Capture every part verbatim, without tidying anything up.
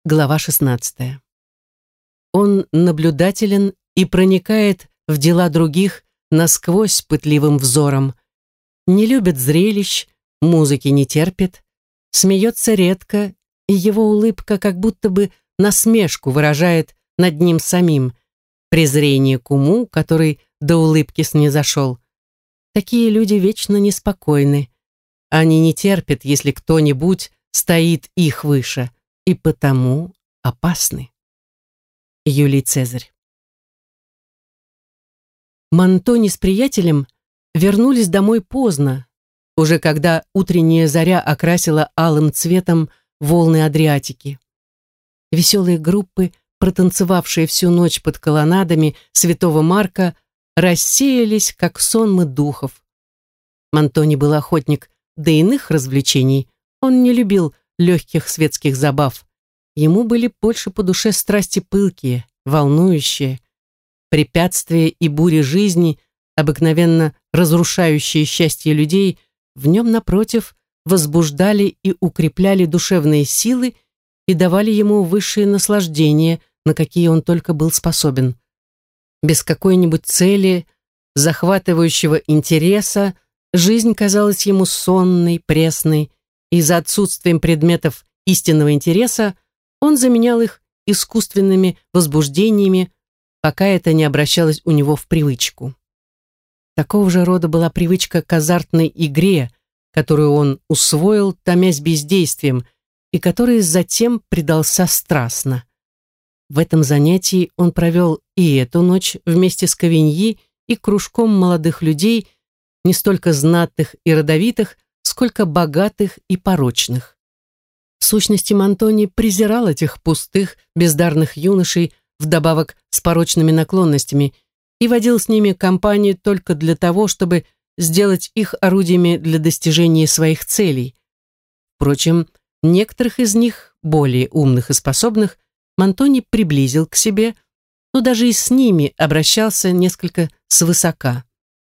Глава шестнадцатая. Он наблюдателен и проникает в дела других насквозь пытливым взором. Не любит зрелищ, музыки не терпит, смеется редко, и его улыбка как будто бы насмешку выражает над ним самим, презрение к уму, который до улыбки снизошел. Такие люди вечно неспокойны. Они не терпят, если кто-нибудь стоит их выше, и потому опасны. Юлий Цезарь. Мантони с приятелем вернулись домой поздно, уже когда утренняя заря окрасила алым цветом волны Адриатики. Веселые группы, протанцевавшие всю ночь под колоннадами Святого Марка, рассеялись, как сонмы духов. Мантони был охотник до иных развлечений, он не любил легких светских забав. Ему были больше по душе страсти пылкие, волнующие, препятствия и бури жизни, обыкновенно разрушающие счастье людей, в нем, напротив, возбуждали и укрепляли душевные силы и давали ему высшие наслаждения, на какие он только был способен. Без какой-нибудь цели, захватывающего интереса, жизнь казалась ему сонной, пресной, и за отсутствием предметов истинного интереса он заменял их искусственными возбуждениями, пока это не обращалось у него в привычку. Такого же рода была привычка к азартной игре, которую он усвоил, томясь бездействием, и которой затем предался страстно. В этом занятии он провел и эту ночь вместе с Кавиньи и кружком молодых людей, не столько знатных и родовитых, сколько богатых и порочных. В сущности, Мантони презирал этих пустых, бездарных юношей, вдобавок с порочными наклонностями, и водил с ними компанию только для того, чтобы сделать их орудиями для достижения своих целей. Впрочем, некоторых из них, более умных и способных, Мантони приблизил к себе, но даже и с ними обращался несколько свысока.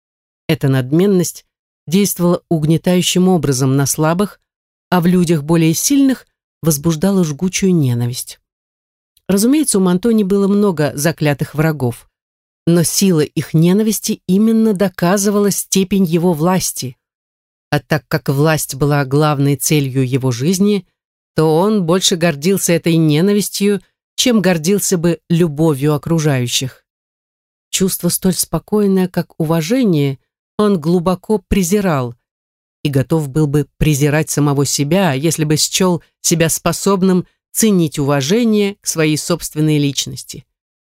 Эта надменность действовала угнетающим образом на слабых, а в людях более сильных возбуждала жгучую ненависть. Разумеется, у Мантони было много заклятых врагов, но сила их ненависти именно доказывала степень его власти. А так как власть была главной целью его жизни, то он больше гордился этой ненавистью, чем гордился бы любовью окружающих. Чувство столь спокойное, как уважение, он глубоко презирал и готов был бы презирать самого себя, если бы счел себя способным ценить уважение к своей собственной личности.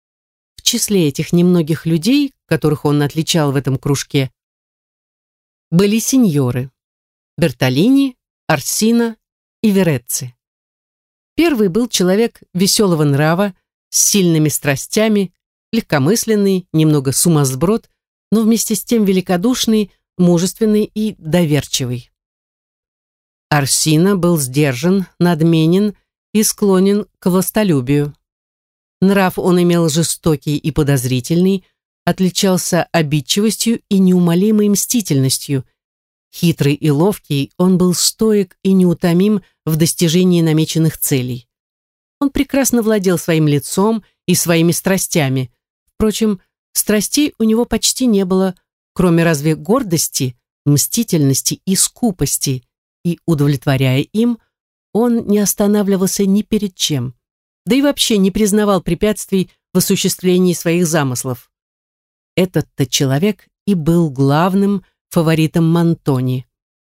В числе этих немногих людей, которых он отличал в этом кружке, были сеньоры Бертолини, Орсина и Верецци. Первый был человек веселого нрава, с сильными страстями, легкомысленный, немного сумасброд, но вместе с тем великодушный, мужественный и доверчивый. Орсина был сдержан, надменен и склонен к властолюбию. Нрав он имел жестокий и подозрительный, отличался обидчивостью и неумолимой мстительностью. Хитрый и ловкий, он был стоек и неутомим в достижении намеченных целей. Он прекрасно владел своим лицом и своими страстями. Впрочем, страстей у него почти не было, кроме разве гордости, мстительности и скупости, и, удовлетворяя им, он не останавливался ни перед чем, да и вообще не признавал препятствий в осуществлении своих замыслов. Этот-то человек и был главным фаворитом Мантони.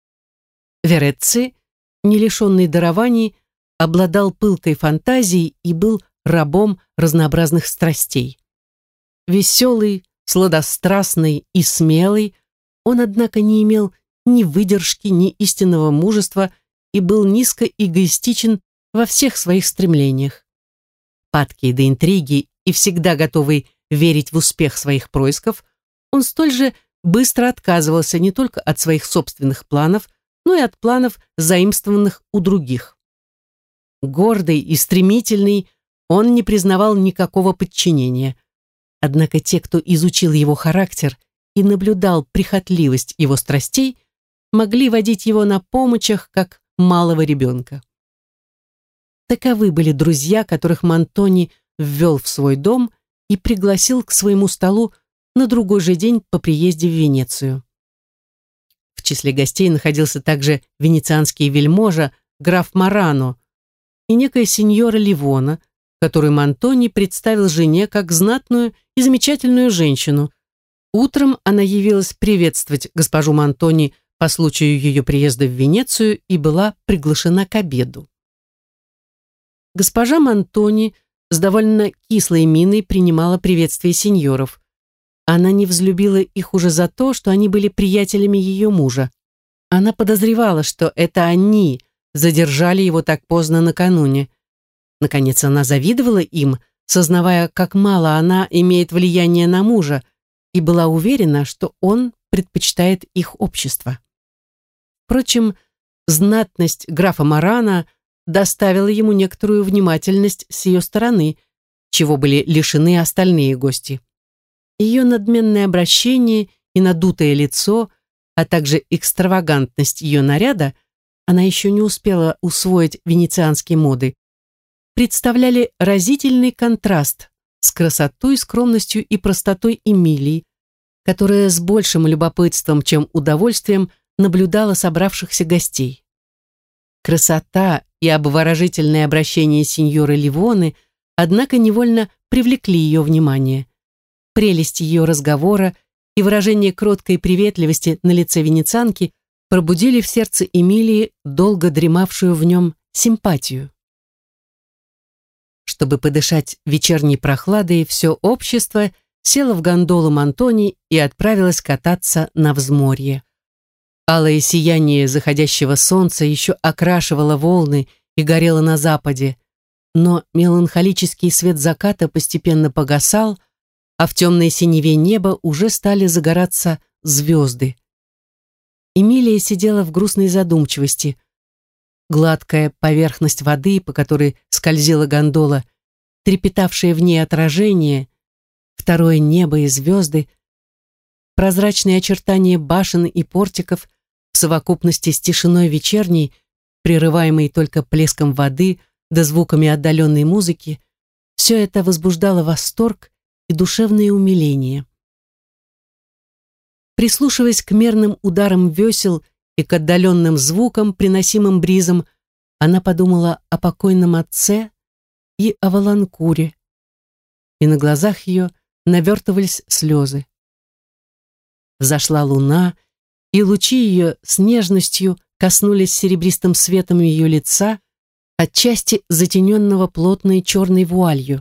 Верецци, не лишенный дарований, обладал пылкой фантазией и был рабом разнообразных страстей. Веселый, сладострастный и смелый, он, однако, не имел ни выдержки, ни истинного мужества и был низко эгоистичен во всех своих стремлениях. Падкий до интриги и всегда готовый верить в успех своих происков, он столь же быстро отказывался не только от своих собственных планов, но и от планов, заимствованных у других. Гордый и стремительный, он не признавал никакого подчинения. Однако те, кто изучил его характер и наблюдал прихотливость его страстей, могли водить его на помочах, как малого ребенка. Таковы были друзья, которых Мантони ввел в свой дом и пригласил к своему столу на другой же день по приезде в Венецию. В числе гостей находился также венецианский вельможа граф Марано и некая сеньора Ливона, которую Мантони представил жене как знатную и замечательную женщину. Утром она явилась приветствовать госпожу Мантони по случаю ее приезда в Венецию и была приглашена к обеду. Госпожа Мантони с довольно кислой миной принимала приветствие сеньоров. Она не взлюбила их уже за то, что они были приятелями ее мужа. Она подозревала, что это они задержали его так поздно накануне. Наконец, она завидовала им, сознавая, как мало она имеет влияния на мужа, и была уверена, что он предпочитает их общество. Впрочем, знатность графа Марано доставила ему некоторую внимательность с ее стороны, чего были лишены остальные гости. Ее надменное обращение и надутое лицо, а также экстравагантность ее наряда, она еще не успела усвоить венецианские моды, представляли разительный контраст с красотой, скромностью и простотой Эмилии, которая с большим любопытством, чем удовольствием, наблюдала собравшихся гостей. Красота и обворожительное обращение сеньоры Ливоны, однако, невольно привлекли ее внимание. Прелесть ее разговора и выражение кроткой приветливости на лице венецианки пробудили в сердце Эмилии долго дремавшую в нем симпатию. Чтобы подышать вечерней прохладой, все общество село в гондолу Мантони и отправилось кататься на взморье. Алое сияние заходящего солнца еще окрашивало волны и горело на западе, но меланхолический свет заката постепенно погасал, а в темной синеве неба уже стали загораться звезды. Эмилия сидела в грустной задумчивости. Гладкая поверхность воды, по которой скользила гондола, трепетавшее в ней отражение, второе небо и звезды, прозрачные очертания башен и портиков в совокупности с тишиной вечерней, прерываемой только плеском воды да звуками отдаленной музыки, все это возбуждало восторг и душевное умиление. Прислушиваясь к мерным ударам весел и к отдаленным звукам, приносимым бризом, она подумала о покойном отце и о Валанкуре, и на глазах ее навертывались слезы. Взошла луна, и лучи ее с нежностью коснулись серебристым светом ее лица, отчасти затененного плотной черной вуалью.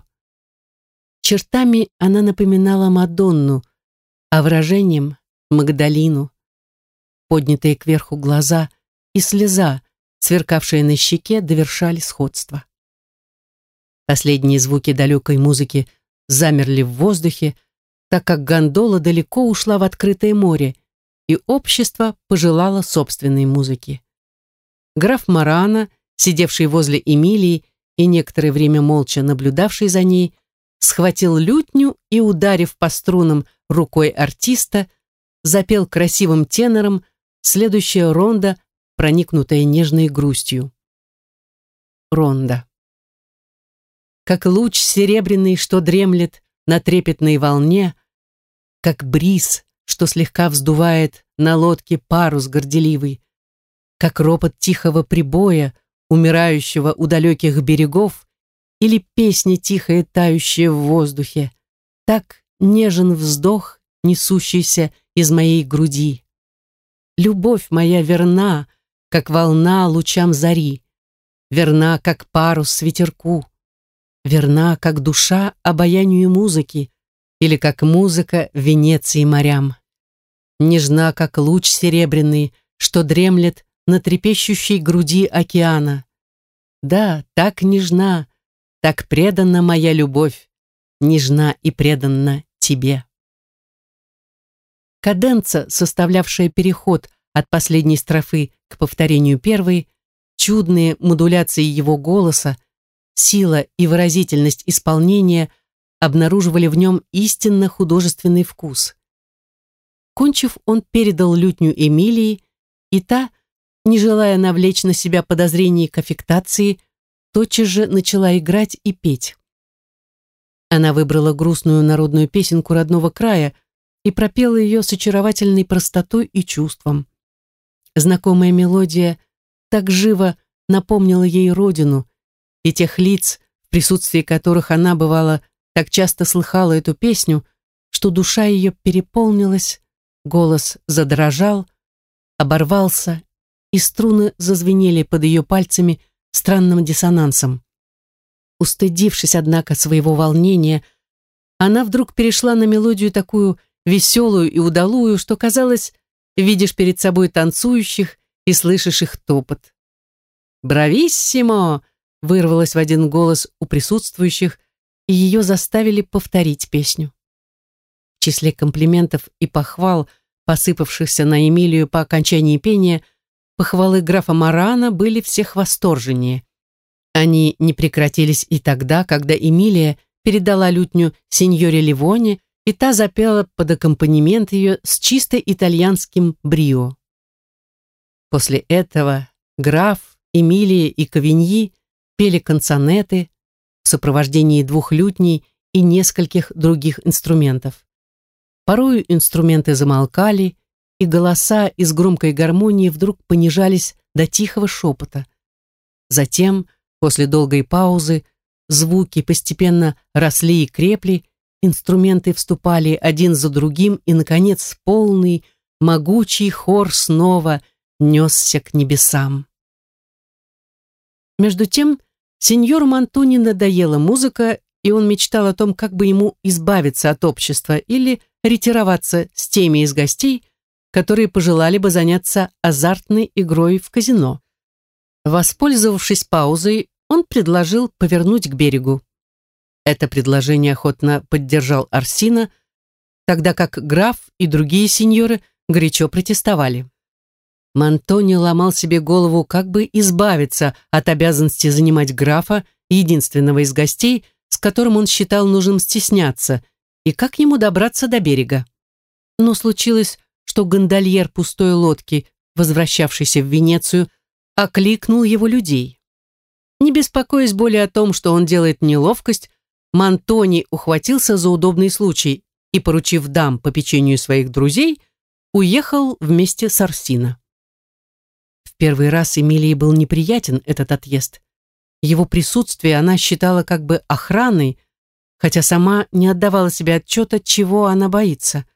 Чертами она напоминала Мадонну, а выражением — Магдалину. Поднятые кверху глаза и слеза, сверкавшая на щеке, довершали сходство. Последние звуки далекой музыки замерли в воздухе, так как гондола далеко ушла в открытое море, и общество пожелало собственной музыки. Граф Марано, сидевший возле Эмилии и некоторое время молча наблюдавший за ней, схватил лютню и, ударив по струнам рукой артиста, запел красивым тенором следующая ронда, проникнутая нежной грустью. Ронда. Как луч серебряный, что дремлет на трепетной волне, как бриз, что слегка вздувает на лодке парус горделивый, как ропот тихого прибоя, умирающего у далеких берегов, или песня тихая, тающая в воздухе, так нежен вздох, несущийся из моей груди. Любовь моя верна, как волна лучам зари, верна, как парус ветерку, верна, как душа обаянию музыки, или как музыка Венеции морям. Нежна, как луч серебряный, что дремлет на трепещущей груди океана. Да, так нежна, так преданна моя любовь, нежна и преданна тебе. Каденца, составлявшая переход от последней строфы к повторению первой, чудные модуляции его голоса, сила и выразительность исполнения обнаруживали в нем истинно художественный вкус. Кончив, он передал лютню Эмилии, и та, не желая навлечь на себя подозрений к аффектации, тотчас же начала играть и петь. Она выбрала грустную народную песенку родного края и пропела ее с очаровательной простотой и чувством. Знакомая мелодия так живо напомнила ей родину и тех лиц, в присутствии которых она, бывало, так часто слыхала эту песню, что душа ее переполнилась, голос задрожал, оборвался, и струны зазвенели под ее пальцами странным диссонансом. Устыдившись, однако, своего волнения, она вдруг перешла на мелодию такую веселую и удалую, что, казалось, видишь перед собой танцующих и слышишь их топот. «Брависсимо!» вырвалось в один голос у присутствующих, и ее заставили повторить песню. В числе комплиментов и похвал, посыпавшихся на Эмилию по окончании пения, похвалы графа Марана были всех восторженнее. Они не прекратились и тогда, когда Эмилия передала лютню сеньоре Ливоне, и та запела под аккомпанемент ее с чисто итальянским брио. После этого граф, Эмилия и Кавиньи пели канцонеты в сопровождении двух лютней и нескольких других инструментов. Порою инструменты замолкали, и голоса из громкой гармонии вдруг понижались до тихого шепота. Затем, после долгой паузы, звуки постепенно росли и крепли, инструменты вступали один за другим, и, наконец, полный, могучий хор снова несся к небесам. Между тем, сеньору Мантони надоела музыка, и он мечтал о том, как бы ему избавиться от общества или ретироваться с теми из гостей, которые пожелали бы заняться азартной игрой в казино. Воспользовавшись паузой, он предложил повернуть к берегу. Это предложение охотно поддержал Орсино, тогда как граф и другие сеньоры горячо протестовали. Мантони ломал себе голову, как бы избавиться от обязанности занимать графа, единственного из гостей, с которым он считал нужным стесняться, и как ему добраться до берега. Но случилось, что гондольер пустой лодки, возвращавшийся в Венецию, окликнул его людей. Не беспокоясь более о том, что он делает неловкость, Мантони ухватился за удобный случай и, поручив дам попечению своих друзей, уехал вместе с Орсино. В первый раз Эмилии был неприятен этот отъезд. Его присутствие она считала как бы охраной, хотя сама не отдавала себе отчета, чего она боится.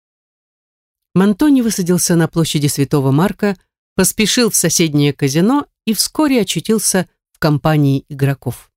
Мантони высадился на площади Святого Марка, поспешил в соседнее казино и вскоре очутился в компании игроков.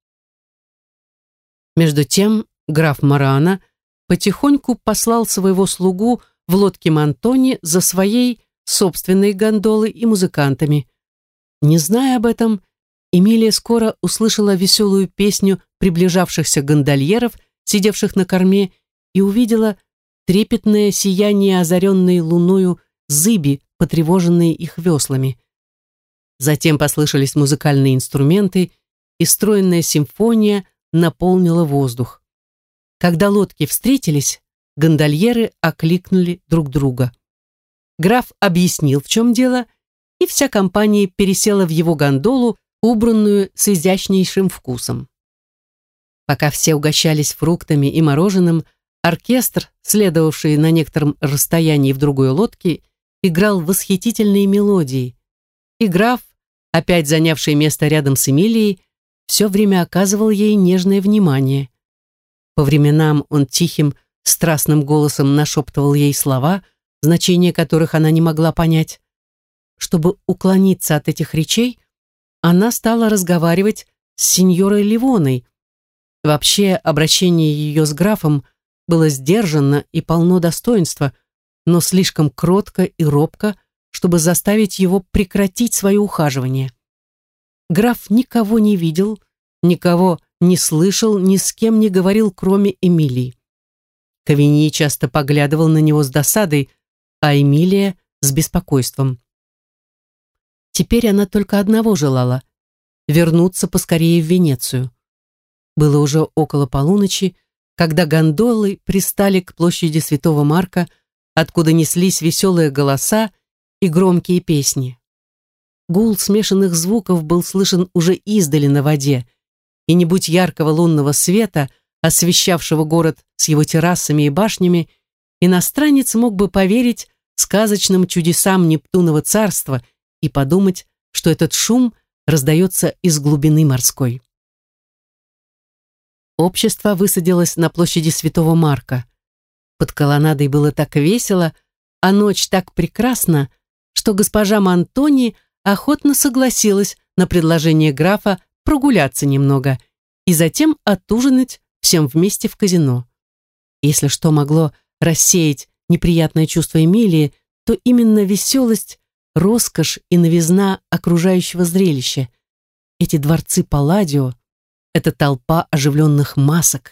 Между тем граф Марана потихоньку послал своего слугу в лодке Мантони за своей собственной гондолой и музыкантами. Не зная об этом, Эмилия скоро услышала веселую песню приближавшихся гондольеров, сидевших на корме, и увидела трепетное сияние озаренной луною зыби, потревоженные их веслами. Затем послышались музыкальные инструменты, и стройная симфония наполнила воздух. Когда лодки встретились, гондольеры окликнули друг друга. Граф объяснил, в чем дело, и вся компания пересела в его гондолу, убранную с изящнейшим вкусом. Пока все угощались фруктами и мороженым, оркестр, следовавший на некотором расстоянии в другой лодке, играл восхитительные мелодии, и граф, опять занявший место рядом с Эмилией, все время оказывал ей нежное внимание. По временам он тихим, страстным голосом нашептывал ей слова, значение которых она не могла понять. Чтобы уклониться от этих речей, она стала разговаривать с сеньорой Ливоной. Вообще, обращение ее с графом было сдержанно и полно достоинства, но слишком кротко и робко, чтобы заставить его прекратить свое ухаживание. Граф никого не видел, никого не слышал, ни с кем не говорил, кроме Эмилии. Кавиньи часто поглядывал на него с досадой, а Эмилия с беспокойством. Теперь она только одного желала — вернуться поскорее в Венецию. Было уже около полуночи, когда гондолы пристали к площади Святого Марка, откуда неслись веселые голоса и громкие песни. Гул смешанных звуков был слышен уже издали на воде, и не будь яркого лунного света, освещавшего город с его террасами и башнями, иностранец мог бы поверить сказочным чудесам Нептунова царства и подумать, что этот шум раздается из глубины морской. Общество высадилось на площади Святого Марка. Под колоннадой было так весело, а ночь так прекрасна, что госпожа Монтони охотно согласилась на предложение графа прогуляться немного и затем отужинать всем вместе в казино. Если что могло рассеять неприятное чувство Эмилии, то именно веселость, роскошь и новизна окружающего зрелища. Эти дворцы Палладио, эта толпа оживленных масок.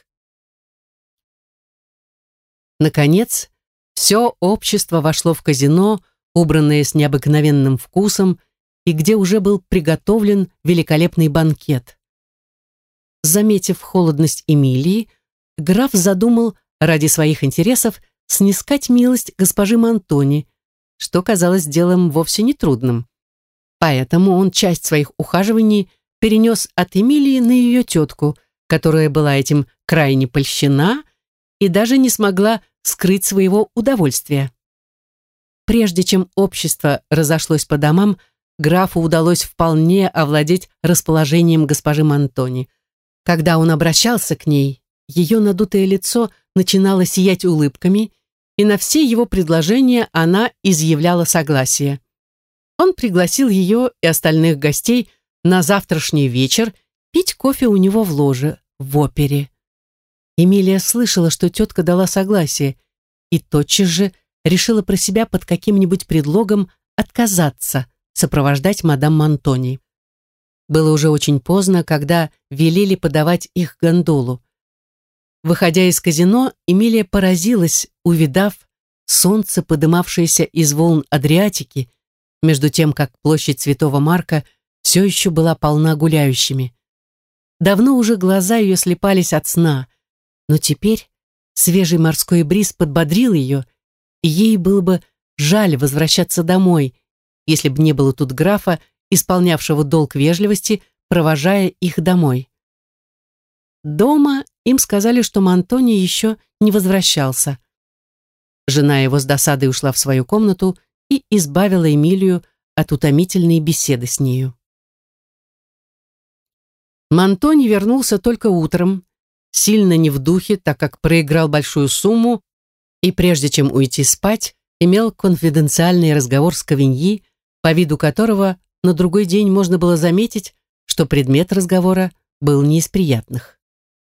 Наконец, все общество вошло в казино, убранное с необыкновенным вкусом, и где уже был приготовлен великолепный банкет. Заметив холодность Эмилии, граф задумал ради своих интересов снискать милость госпожи Монтони, что казалось делом вовсе нетрудным. Поэтому он часть своих ухаживаний перенес от Эмилии на ее тетку, которая была этим крайне польщена и даже не смогла скрыть своего удовольствия. Прежде чем общество разошлось по домам, графу удалось вполне овладеть расположением госпожи Монтони. Когда он обращался к ней, ее надутое лицо начинало сиять улыбками, и на все его предложения она изъявляла согласие. Он пригласил ее и остальных гостей на завтрашний вечер пить кофе у него в ложе, в опере. Эмилия слышала, что тетка дала согласие, и тотчас же решила про себя под каким-нибудь предлогом отказаться сопровождать мадам Монтони. Было уже очень поздно, когда велели подавать их гондолу. Выходя из казино, Эмилия поразилась, увидав солнце, подымавшееся из волн Адриатики, между тем, как площадь Святого Марка все еще была полна гуляющими. Давно уже глаза ее слепались от сна, но теперь свежий морской бриз подбодрил ее, и ей было бы жаль возвращаться домой, если бы не было тут графа, исполнявшего долг вежливости, провожая их домой. Дома им сказали, что Монтони еще не возвращался. Жена его с досадой ушла в свою комнату и избавила Эмилию от утомительной беседы с нею. Монтони вернулся только утром, сильно не в духе, так как проиграл большую сумму, и прежде чем уйти спать, имел конфиденциальный разговор с Кавиньи, по виду которого на другой день можно было заметить, что предмет разговора был не из приятных.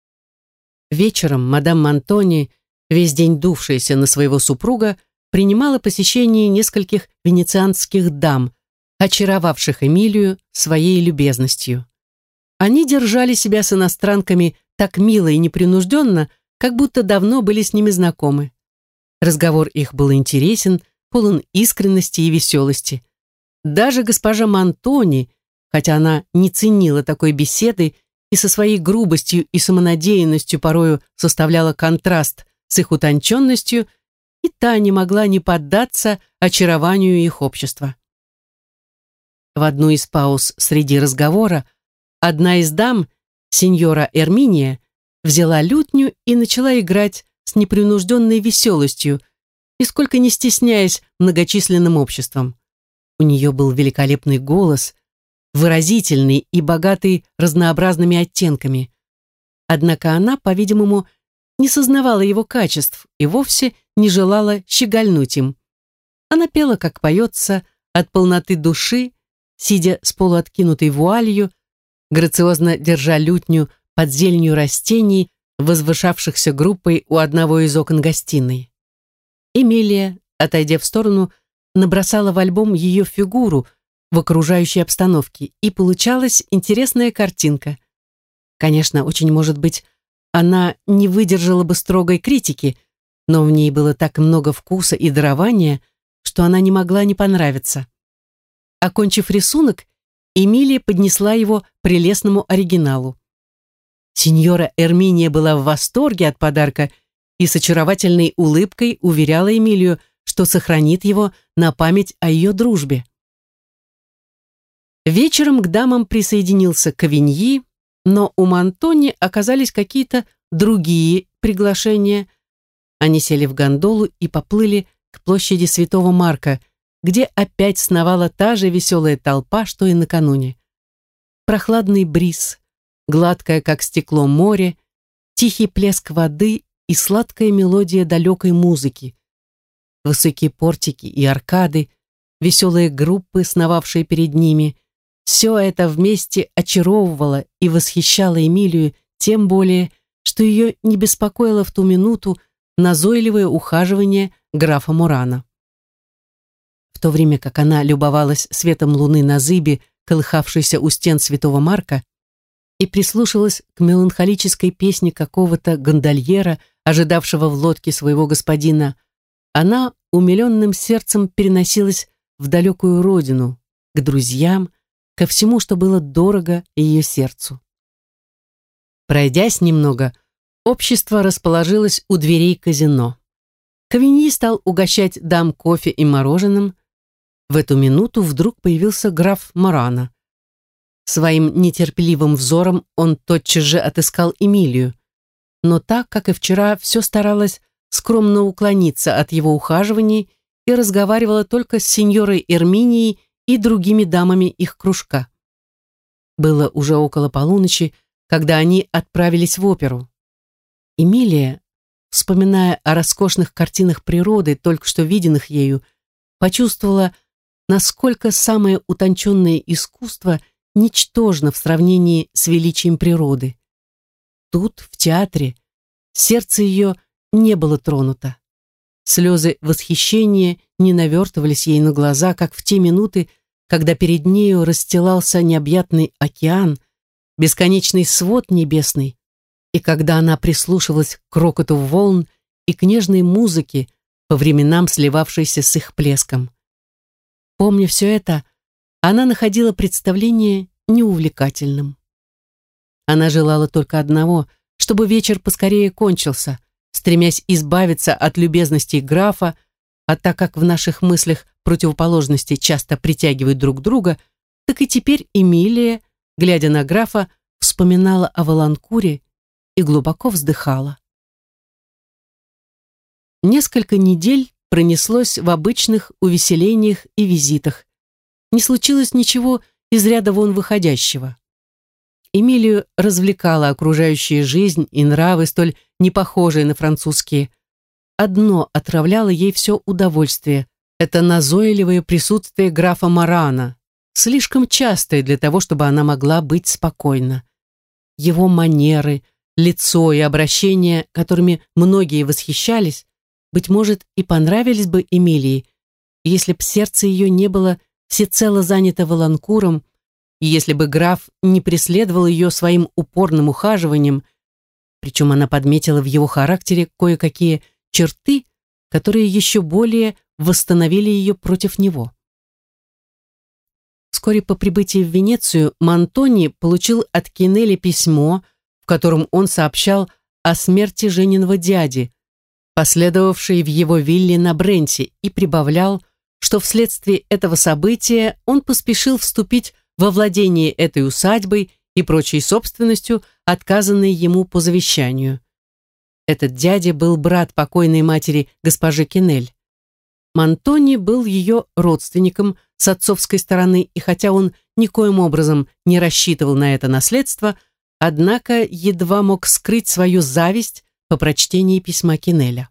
Вечером мадам Монтони, весь день дувшаяся на своего супруга, принимала посещение нескольких венецианских дам, очаровавших Эмилию своей любезностью. Они держали себя с иностранками так мило и непринужденно, как будто давно были с ними знакомы. Разговор их был интересен, полон искренности и веселости. Даже госпожа Монтони, хотя она не ценила такой беседы и со своей грубостью и самонадеянностью порою составляла контраст с их утонченностью, и та не могла не поддаться очарованию их общества. В одну из пауз среди разговора одна из дам, сеньора Эрминия, взяла лютню и начала играть с непринужденной веселостью, нисколько не стесняясь многочисленным обществом. У нее был великолепный голос, выразительный и богатый разнообразными оттенками. Однако она, по-видимому, не сознавала его качеств и вовсе не желала щегольнуть им. Она пела, как поется, от полноты души, сидя с полуоткинутой вуалью, грациозно держа лютню под зеленью растений, возвышавшихся группой у одного из окон гостиной. Эмилия, отойдя в сторону, набросала в альбом ее фигуру в окружающей обстановке, и получалась интересная картинка. Конечно, очень может быть, она не выдержала бы строгой критики, но в ней было так много вкуса и дарования, что она не могла не понравиться. Окончив рисунок, Эмилия поднесла его прелестному оригиналу. Сеньора Эрминия была в восторге от подарка и с очаровательной улыбкой уверяла Эмилию, что сохранит его на память о ее дружбе. Вечером к дамам присоединился Кавиньи, но у Монтони оказались какие-то другие приглашения. Они сели в гондолу и поплыли к площади Святого Марка, где опять сновала та же веселая толпа, что и накануне. Прохладный бриз, гладкое, как стекло, море, тихий плеск воды и сладкая мелодия далекой музыки. Высокие портики и аркады, веселые группы, сновавшие перед ними, все это вместе очаровывало и восхищало Эмилию, тем более, что ее не беспокоило в ту минуту назойливое ухаживание графа Мурана. В то время как она любовалась светом луны на зыбе, колыхавшейся у стен Святого Марка, и прислушивалась к меланхолической песне какого-то гондольера, ожидавшего в лодке своего господина, она умиленным сердцем переносилась в далекую родину, к друзьям, ко всему, что было дорого ее сердцу. Пройдясь немного, общество расположилось у дверей казино. Кавиньи стал угощать дам кофе и мороженым. В эту минуту вдруг появился граф Морано. Своим нетерпеливым взором он тотчас же отыскал Эмилию, но так, как и вчера, все старалась скромно уклониться от его ухаживаний и разговаривала только с сеньорой Эрминией и другими дамами их кружка. Было уже около полуночи, когда они отправились в оперу. Эмилия, вспоминая о роскошных картинах природы, только что виденных ею, почувствовала, насколько самое утонченное искусство ничтожно в сравнении с величием природы. Тут, в театре, сердце ее не было тронуто. Слезы восхищения не навертывались ей на глаза, как в те минуты, когда перед нею расстилался необъятный океан, бесконечный свод небесный, и когда она прислушивалась к рокоту волн и к нежной музыке, по временам сливавшейся с их плеском. Помня все это, она находила представление неувлекательным. Она желала только одного, чтобы вечер поскорее кончился, стремясь избавиться от любезностей графа, а так как в наших мыслях противоположности часто притягивают друг друга, так и теперь Эмилия, глядя на графа, вспоминала о Валанкуре и глубоко вздыхала. Несколько недель пронеслось в обычных увеселениях и визитах. Не случилось ничего из ряда вон выходящего. Эмилию развлекала окружающая жизнь и нравы, столь непохожие на французские. Одно отравляло ей все удовольствие — это назойливое присутствие графа Морано, слишком частое для того, чтобы она могла быть спокойна. Его манеры, лицо и обращение, которыми многие восхищались, быть может, и понравились бы Эмилии, если б сердце ее не было всецело занято Валанкуром, и если бы граф не преследовал ее своим упорным ухаживанием, причем она подметила в его характере кое-какие черты, которые еще более восстановили ее против него. Вскоре по прибытии в Венецию Монтони получил от Кинелли письмо, в котором он сообщал о смерти Жениного дяди, последовавшей в его вилле на Бренте, и прибавлял, что вследствие этого события он поспешил вступить во владение этой усадьбой и прочей собственностью, отказанной ему по завещанию. Этот дядя был брат покойной матери госпожи Кинель. Монтони был ее родственником с отцовской стороны, и хотя он никоим образом не рассчитывал на это наследство, однако едва мог скрыть свою зависть по прочтении письма Кинеля.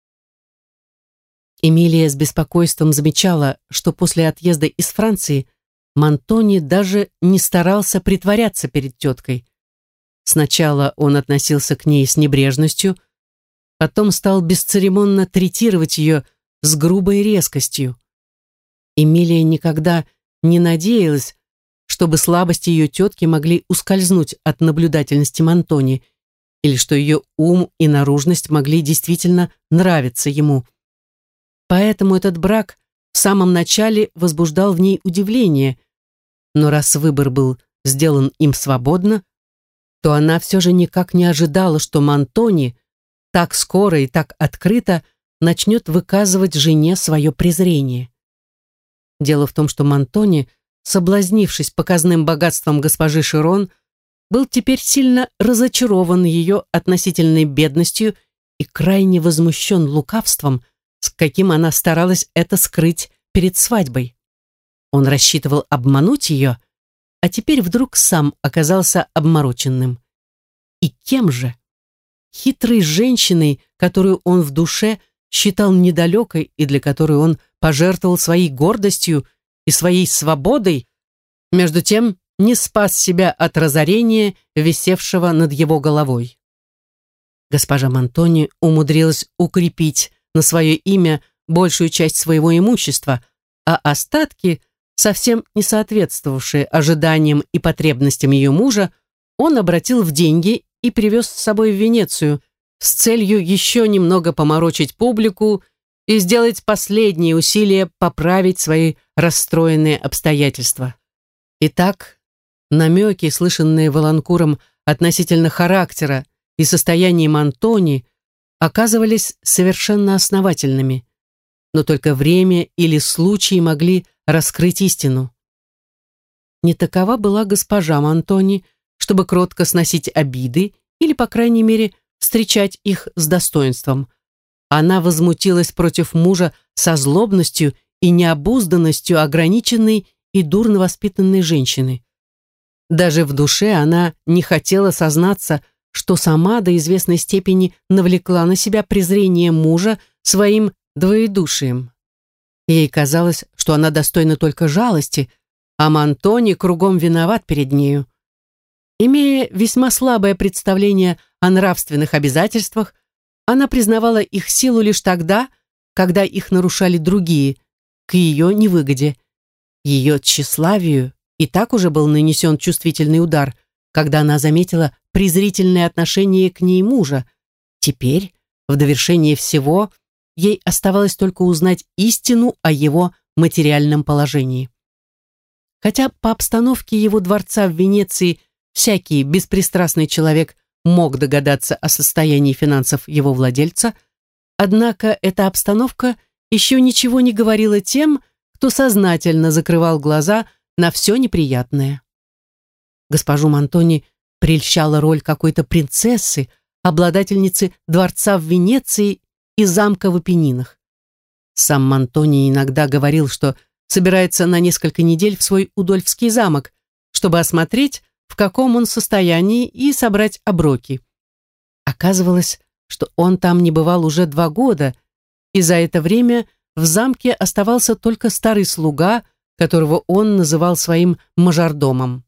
Эмилия с беспокойством замечала, что после отъезда из Франции Монтони даже не старался притворяться перед теткой. Сначала он относился к ней с небрежностью, потом стал бесцеремонно третировать ее с грубой резкостью. Эмилия никогда не надеялась, чтобы слабости ее тетки могли ускользнуть от наблюдательности Монтони, или что ее ум и наружность могли действительно нравиться ему. Поэтому этот брак в самом начале возбуждал в ней удивление, но раз выбор был сделан им свободно, то она все же никак не ожидала, что Монтони так скоро и так открыто начнет выказывать жене свое презрение. Дело в том, что Монтони, соблазнившись показным богатством госпожи Широн, был теперь сильно разочарован ее относительной бедностью и крайне возмущен лукавством, с каким она старалась это скрыть перед свадьбой. Он рассчитывал обмануть ее, а теперь вдруг сам оказался обмороченным. И кем же? Хитрой женщиной, которую он в душе считал недалекой и для которой он пожертвовал своей гордостью и своей свободой, между тем не спас себя от разорения, висевшего над его головой. Госпожа Монтони умудрилась укрепить на свое имя большую часть своего имущества, а остатки, совсем не соответствовавшие ожиданиям и потребностям ее мужа, он обратил в деньги и привез с собой в Венецию с целью еще немного поморочить публику и сделать последние усилия поправить свои расстроенные обстоятельства. Итак, намеки, слышанные Воланкуром относительно характера и состояния Монтони, оказывались совершенно основательными, но только время или случай могли раскрыть истину. Не такова была госпожа Монтони, чтобы кротко сносить обиды или, по крайней мере, встречать их с достоинством. Она возмутилась против мужа со злобностью и необузданностью ограниченной и дурно воспитанной женщины. Даже в душе она не хотела сознаться, что сама до известной степени навлекла на себя презрение мужа своим двоедушием. Ей казалось, что она достойна только жалости, а Монтони кругом виноват перед нею. Имея весьма слабое представление о нравственных обязательствах, она признавала их силу лишь тогда, когда их нарушали другие, к ее невыгоде. Ее тщеславию и так уже был нанесен чувствительный удар, когда она заметила презрительное отношение к ней мужа. Теперь, в довершение всего, ей оставалось только узнать истину о его материальном положении. Хотя по обстановке его дворца в Венеции всякий беспристрастный человек мог догадаться о состоянии финансов его владельца, однако эта обстановка еще ничего не говорила тем, кто сознательно закрывал глаза на все неприятное. Госпожу Монтони прельщала роль какой-то принцессы, обладательницы дворца в Венеции и замка в Апеннинах. Сам Монтони иногда говорил, что собирается на несколько недель в свой Удольфский замок, чтобы осмотреть, в каком он состоянии, и собрать оброки. Оказывалось, что он там не бывал уже два года, и за это время в замке оставался только старый слуга, которого он называл своим мажордомом.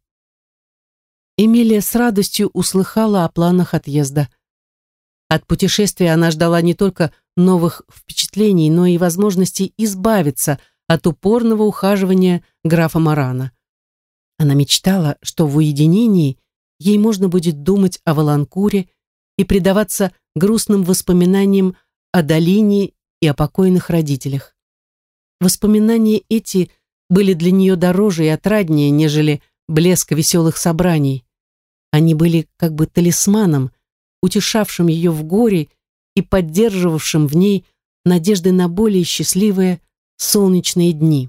Эмилия с радостью услыхала о планах отъезда. От путешествия она ждала не только новых впечатлений, но и возможности избавиться от упорного ухаживания графа Марана. Она мечтала, что в уединении ей можно будет думать о Воланкуре и предаваться грустным воспоминаниям о долине и о покойных родителях. Воспоминания эти были для нее дороже и отраднее, нежели блеск веселых собраний. Они были как бы талисманом, утешавшим ее в горе и поддерживавшим в ней надежды на более счастливые солнечные дни.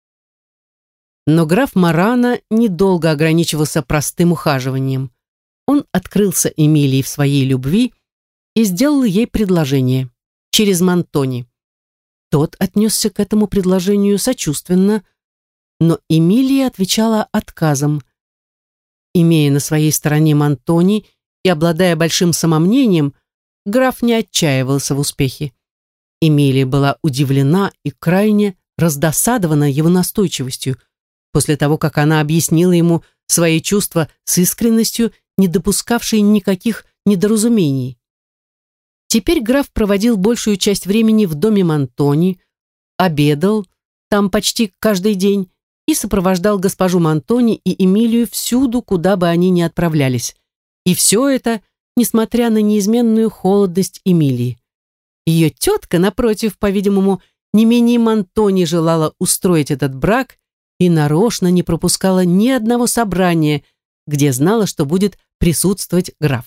Но граф Марана недолго ограничивался простым ухаживанием. Он открылся Эмилии в своей любви и сделал ей предложение через Монтони. Тот отнесся к этому предложению сочувственно, но Эмилия отвечала отказом. Имея на своей стороне Монтони и обладая большим самомнением, граф не отчаивался в успехе. Эмилия была удивлена и крайне раздосадована его настойчивостью, после того, как она объяснила ему свои чувства с искренностью, не допускавшей никаких недоразумений. Теперь граф проводил большую часть времени в доме Монтони, обедал там почти каждый день и сопровождал госпожу Монтони и Эмилию всюду, куда бы они ни отправлялись. И все это, несмотря на неизменную холодность Эмилии. Ее тетка, напротив, по-видимому, не менее Монтони желала устроить этот брак и нарочно не пропускала ни одного собрания, где знала, что будет присутствовать граф.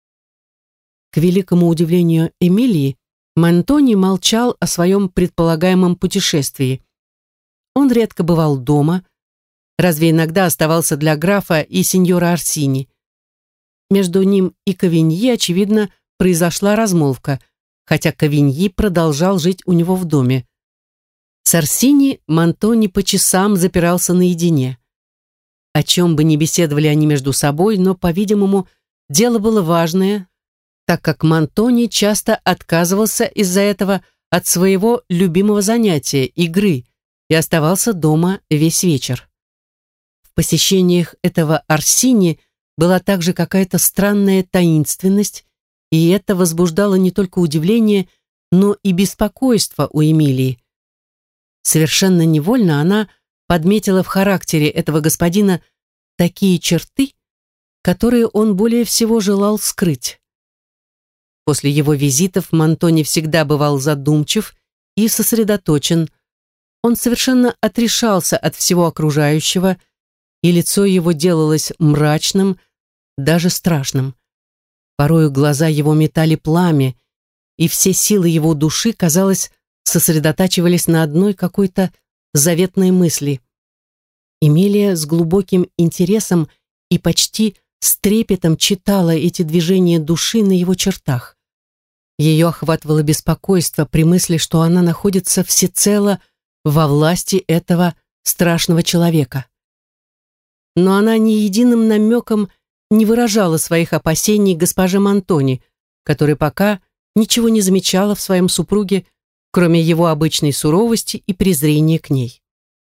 К великому удивлению Эмилии, Монтони молчал о своем предполагаемом путешествии. Он редко бывал дома, разве иногда оставался для графа и сеньора Арсини. Между ним и Кавиньи, очевидно, произошла размолвка, хотя Кавиньи продолжал жить у него в доме. С Арсини Мантони по часам запирался наедине. О чем бы ни беседовали они между собой, но, по-видимому, дело было важное, так как Мантони часто отказывался из-за этого от своего любимого занятия, игры, и оставался дома весь вечер. В посещениях этого Арсини была также какая-то странная таинственность, и это возбуждало не только удивление, но и беспокойство у Эмилии. Совершенно невольно она подметила в характере этого господина такие черты, которые он более всего желал скрыть. После его визитов Мантони всегда бывал задумчив и сосредоточен. Он совершенно отрешался от всего окружающего, и лицо его делалось мрачным, даже страшным. Порою глаза его метали пламя, и все силы его души, казалось, сосредотачивались на одной какой-то заветной мысли. Эмилия с глубоким интересом и почти с трепетом читала эти движения души на его чертах. Ее охватывало беспокойство при мысли, что она находится всецело во власти этого страшного человека. Но она ни единым намеком не выражала своих опасений госпоже Мантони, которая пока ничего не замечала в своем супруге, кроме его обычной суровости и презрения к ней.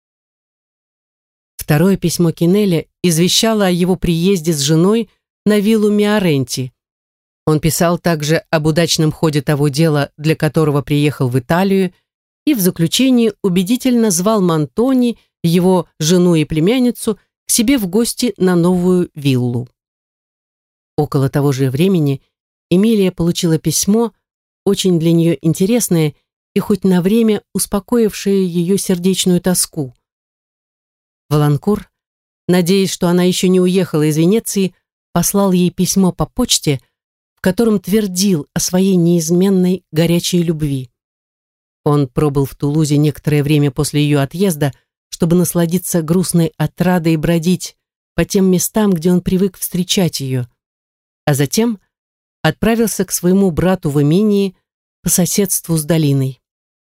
Второе письмо Кинеля извещало о его приезде с женой на виллу Миоренти. Он писал также об удачном ходе того дела, для которого приехал в Италию, и в заключении убедительно звал Мантони, его жену и племянницу, к себе в гости на новую виллу. Около того же времени Эмилия получила письмо, очень для нее интересное и хоть на время успокоившее ее сердечную тоску. Валанкур, надеясь, что она еще не уехала из Венеции, послал ей письмо по почте, в котором твердил о своей неизменной горячей любви. Он пробыл в Тулузе некоторое время после ее отъезда, чтобы насладиться грустной отрадой и бродить по тем местам, где он привык встречать ее, а затем отправился к своему брату в имении по соседству с долиной.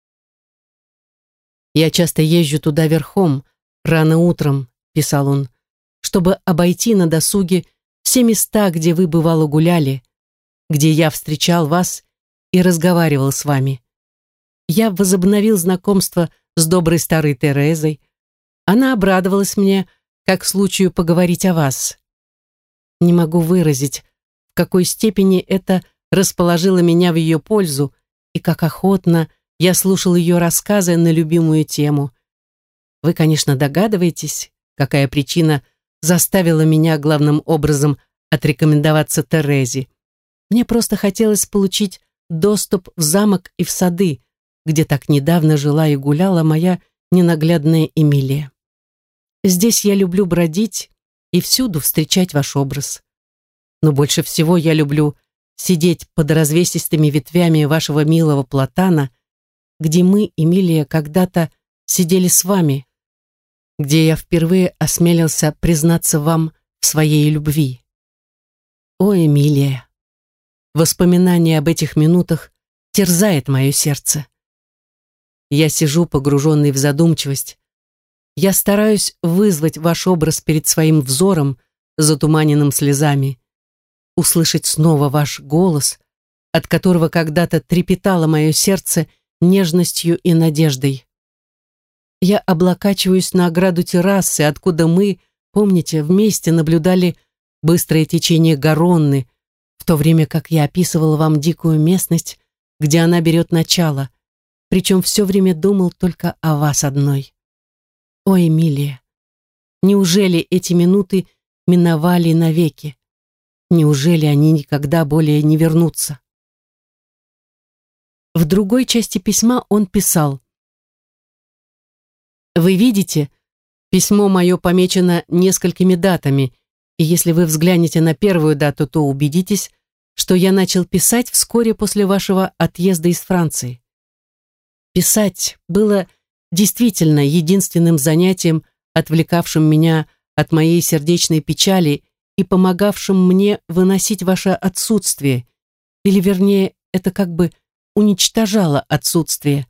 «Я часто езжу туда верхом, рано утром», — писал он, «чтобы обойти на досуге все места, где вы, бывало, гуляли, где я встречал вас и разговаривал с вами. Я возобновил знакомство с доброй старой Терезой. Она обрадовалась мне, как случаю поговорить о вас. Не могу выразить, в какой степени это расположило меня в ее пользу и как охотно я слушал ее рассказы на любимую тему. Вы, конечно, догадываетесь, какая причина заставила меня главным образом отрекомендоваться Терезе. Мне просто хотелось получить доступ в замок и в сады, где так недавно жила и гуляла моя ненаглядная Эмилия. Здесь я люблю бродить и всюду встречать ваш образ. Но больше всего я люблю сидеть под развесистыми ветвями вашего милого платана, где мы, Эмилия, когда-то сидели с вами, где я впервые осмелился признаться вам в своей любви. О, Эмилия! Воспоминание об этих минутах терзает мое сердце. Я сижу, погруженный в задумчивость. Я стараюсь вызвать ваш образ перед своим взором, затуманенным слезами, услышать снова ваш голос, от которого когда-то трепетало мое сердце нежностью и надеждой. Я облокачиваюсь на ограду террасы, откуда мы, помните, вместе наблюдали быстрое течение Гаронны, в то время как я описывала вам дикую местность, где она берет начало, причем все время думал только о вас одной. О, Эмилия, неужели эти минуты миновали навеки? Неужели они никогда более не вернутся? В другой части письма он писал: «Вы видите, письмо мое помечено несколькими датами, и если вы взглянете на первую дату, то убедитесь, что я начал писать вскоре после вашего отъезда из Франции. Писать было действительно единственным занятием, отвлекавшим меня от моей сердечной печали и помогавшим мне выносить ваше отсутствие, или, вернее, это как бы уничтожало отсутствие.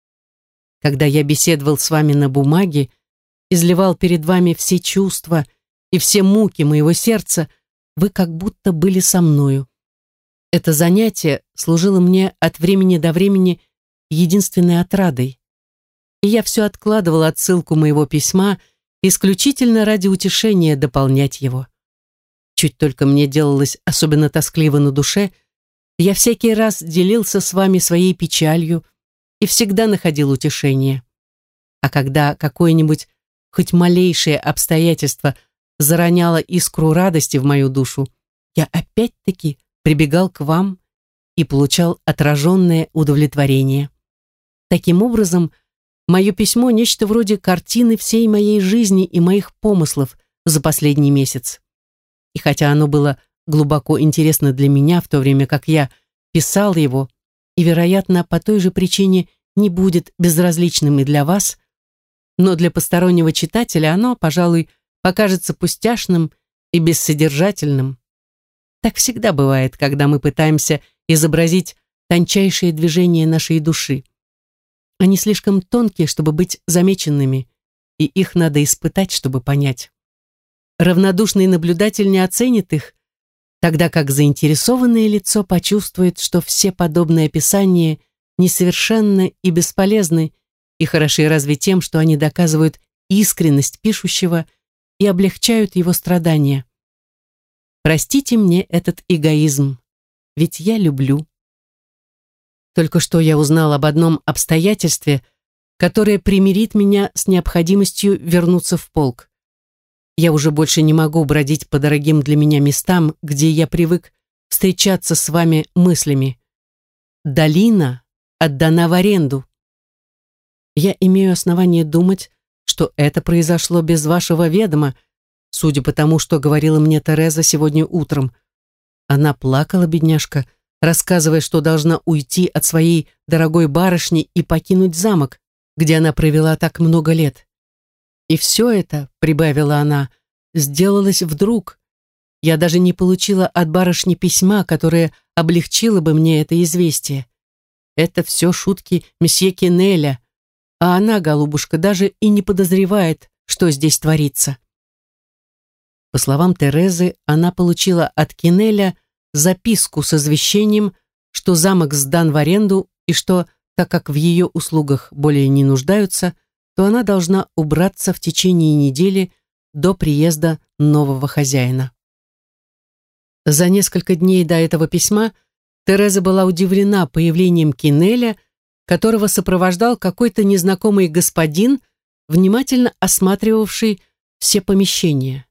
Когда я беседовал с вами на бумаге, изливал перед вами все чувства и все муки моего сердца, вы как будто были со мною. Это занятие служило мне от времени до времени единственной отрадой. И я все откладывал отсылку моего письма исключительно ради утешения дополнять его. Чуть только мне делалось особенно тоскливо на душе, я всякий раз делился с вами своей печалью и всегда находил утешение. А когда какое-нибудь, хоть малейшее обстоятельство зароняло искру радости в мою душу, я опять-таки прибегал к вам и получал отраженное удовлетворение. Таким образом, мое письмо — нечто вроде картины всей моей жизни и моих помыслов за последний месяц. И хотя оно было глубоко интересно для меня, в то время как я писал его, и, вероятно, по той же причине не будет безразличным и для вас, но для постороннего читателя оно, пожалуй, покажется пустяшным и бессодержательным. Так всегда бывает, когда мы пытаемся изобразить тончайшие движения нашей души. Они слишком тонкие, чтобы быть замеченными, и их надо испытать, чтобы понять. Равнодушный наблюдатель не оценит их, тогда как заинтересованное лицо почувствует, что все подобные описания несовершенны и бесполезны, и хороши разве тем, что они доказывают искренность пишущего и облегчают его страдания. Простите мне этот эгоизм, ведь я люблю. Только что я узнал об одном обстоятельстве, которое примирит меня с необходимостью вернуться в полк. Я уже больше не могу бродить по дорогим для меня местам, где я привык встречаться с вами мыслями. Долина отдана в аренду. Я имею основание думать, что это произошло без вашего ведома, судя по тому, что говорила мне Тереза сегодня утром. Она плакала, бедняжка, рассказывая, что должна уйти от своей дорогой барышни и покинуть замок, где она провела так много лет. И все это, прибавила она, сделалось вдруг. Я даже не получила от барышни письма, которое облегчило бы мне это известие. Это все шутки месье Кинеля, а она, голубушка, даже и не подозревает, что здесь творится. По словам Терезы, она получила от Кинеля записку с извещением, что замок сдан в аренду и что, так как в ее услугах более не нуждаются, то она должна убраться в течение недели до приезда нового хозяина. За несколько дней до этого письма Тереза была удивлена появлением Кинеля, которого сопровождал какой-то незнакомый господин, внимательно осматривавший все помещения.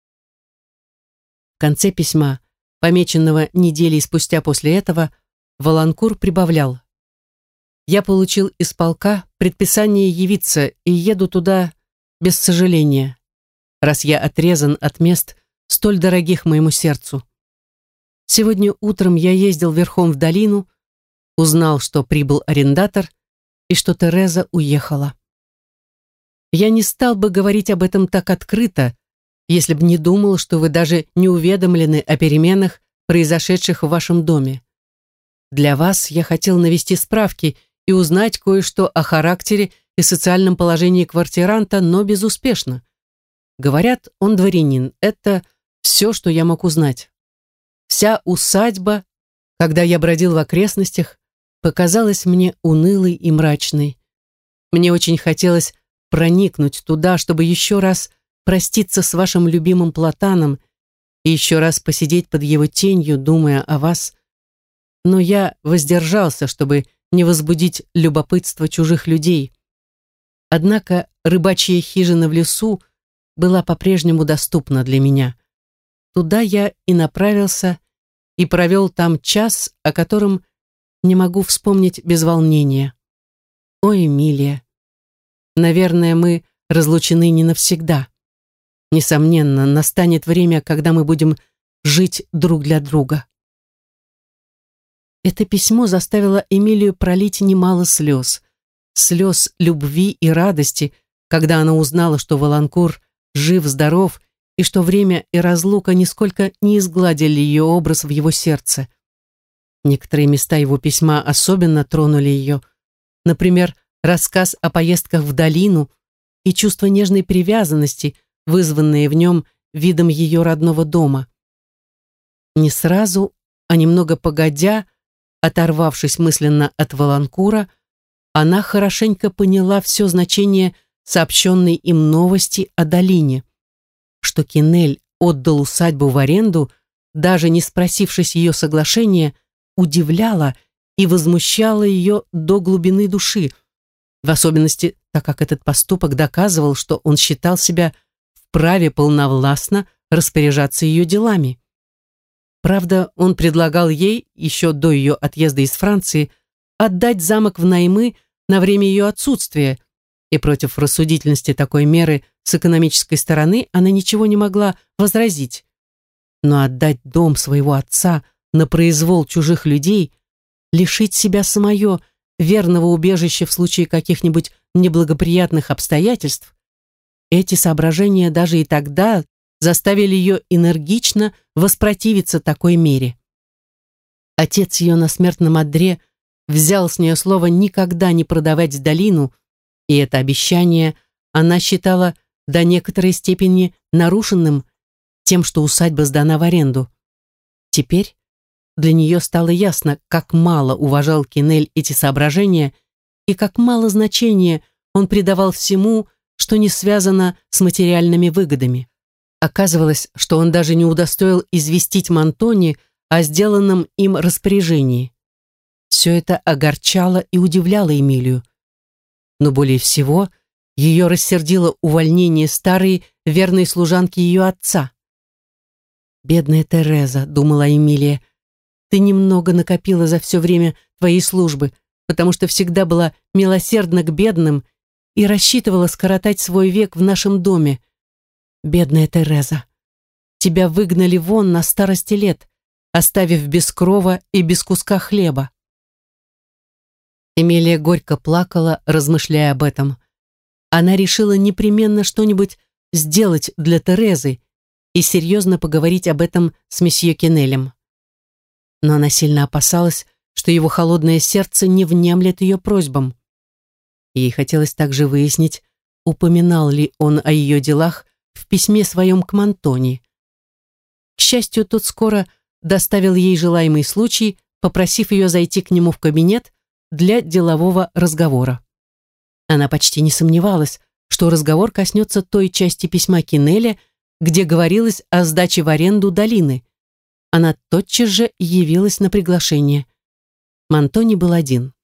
В конце письма, помеченного недели спустя после этого, Воланкур прибавлял: «Я получил из полка предписание явиться и еду туда без сожаления, раз я отрезан от мест, столь дорогих моему сердцу. Сегодня утром я ездил верхом в долину, узнал, что прибыл арендатор и что Тереза уехала. Я не стал бы говорить об этом так открыто, если бы не думал, что вы даже не уведомлены о переменах, произошедших в вашем доме. Для вас я хотел навести справки и узнать кое-что о характере и социальном положении квартиранта, но безуспешно. Говорят, он дворянин. Это все, что я мог узнать. Вся усадьба, когда я бродил в окрестностях, показалась мне унылой и мрачной. Мне очень хотелось проникнуть туда, чтобы еще раз проститься с вашим любимым Платаном и еще раз посидеть под его тенью, думая о вас. Но я воздержался, чтобы не возбудить любопытство чужих людей. Однако рыбачья хижина в лесу была по-прежнему доступна для меня. Туда я и направился, и провел там час, о котором не могу вспомнить без волнения. Ой, Эмилия, наверное, мы разлучены не навсегда. Несомненно, настанет время, когда мы будем жить друг для друга. Это письмо заставило Эмилию пролить немало слез. Слез любви и радости, когда она узнала, что Воланкур жив-здоров и что время и разлука нисколько не изгладили ее образ в его сердце. Некоторые места его письма особенно тронули ее. Например, рассказ о поездках в долину и чувство нежной привязанности, вызванные в нем видом ее родного дома. Не сразу, а немного погодя, оторвавшись мысленно от Воланкура, она хорошенько поняла все значение сообщенной им новости о долине, что Кинель отдал усадьбу в аренду, даже не спросившись ее соглашения, удивляло и возмущало ее до глубины души, в особенности, так как этот поступок доказывал, что он считал себя вправе полновластно распоряжаться ее делами. Правда, он предлагал ей, еще до ее отъезда из Франции, отдать замок в наймы на время ее отсутствия, и против рассудительности такой меры с экономической стороны она ничего не могла возразить. Но отдать дом своего отца на произвол чужих людей, лишить себя самое верного убежища в случае каких-нибудь неблагоприятных обстоятельств, эти соображения даже и тогда заставили ее энергично воспротивиться такой мере. Отец ее на смертном одре взял с нее слово никогда не продавать долину, и это обещание она считала до некоторой степени нарушенным тем, что усадьба сдана в аренду. Теперь для нее стало ясно, как мало уважал Кинель эти соображения и как мало значения он придавал всему, что не связано с материальными выгодами. Оказывалось, что он даже не удостоил известить Монтони о сделанном им распоряжении. Все это огорчало и удивляло Эмилию. Но более всего ее рассердило увольнение старой верной служанки ее отца. «Бедная Тереза», — думала Эмилия, — «ты немного накопила за все время твоей службы, потому что всегда была милосердна к бедным и рассчитывала скоротать свой век в нашем доме. Бедная Тереза, тебя выгнали вон на старости лет, оставив без крова и без куска хлеба». Эмилия горько плакала, размышляя об этом. Она решила непременно что-нибудь сделать для Терезы и серьезно поговорить об этом с месье Кинелем. Но она сильно опасалась, что его холодное сердце не внемлет ее просьбам. Ей хотелось также выяснить, упоминал ли он о ее делах в письме своем к Монтони. К счастью, тот скоро доставил ей желаемый случай, попросив ее зайти к нему в кабинет для делового разговора. Она почти не сомневалась, что разговор коснется той части письма Кинеля, где говорилось о сдаче в аренду долины. Она тотчас же явилась на приглашение. Монтони был один.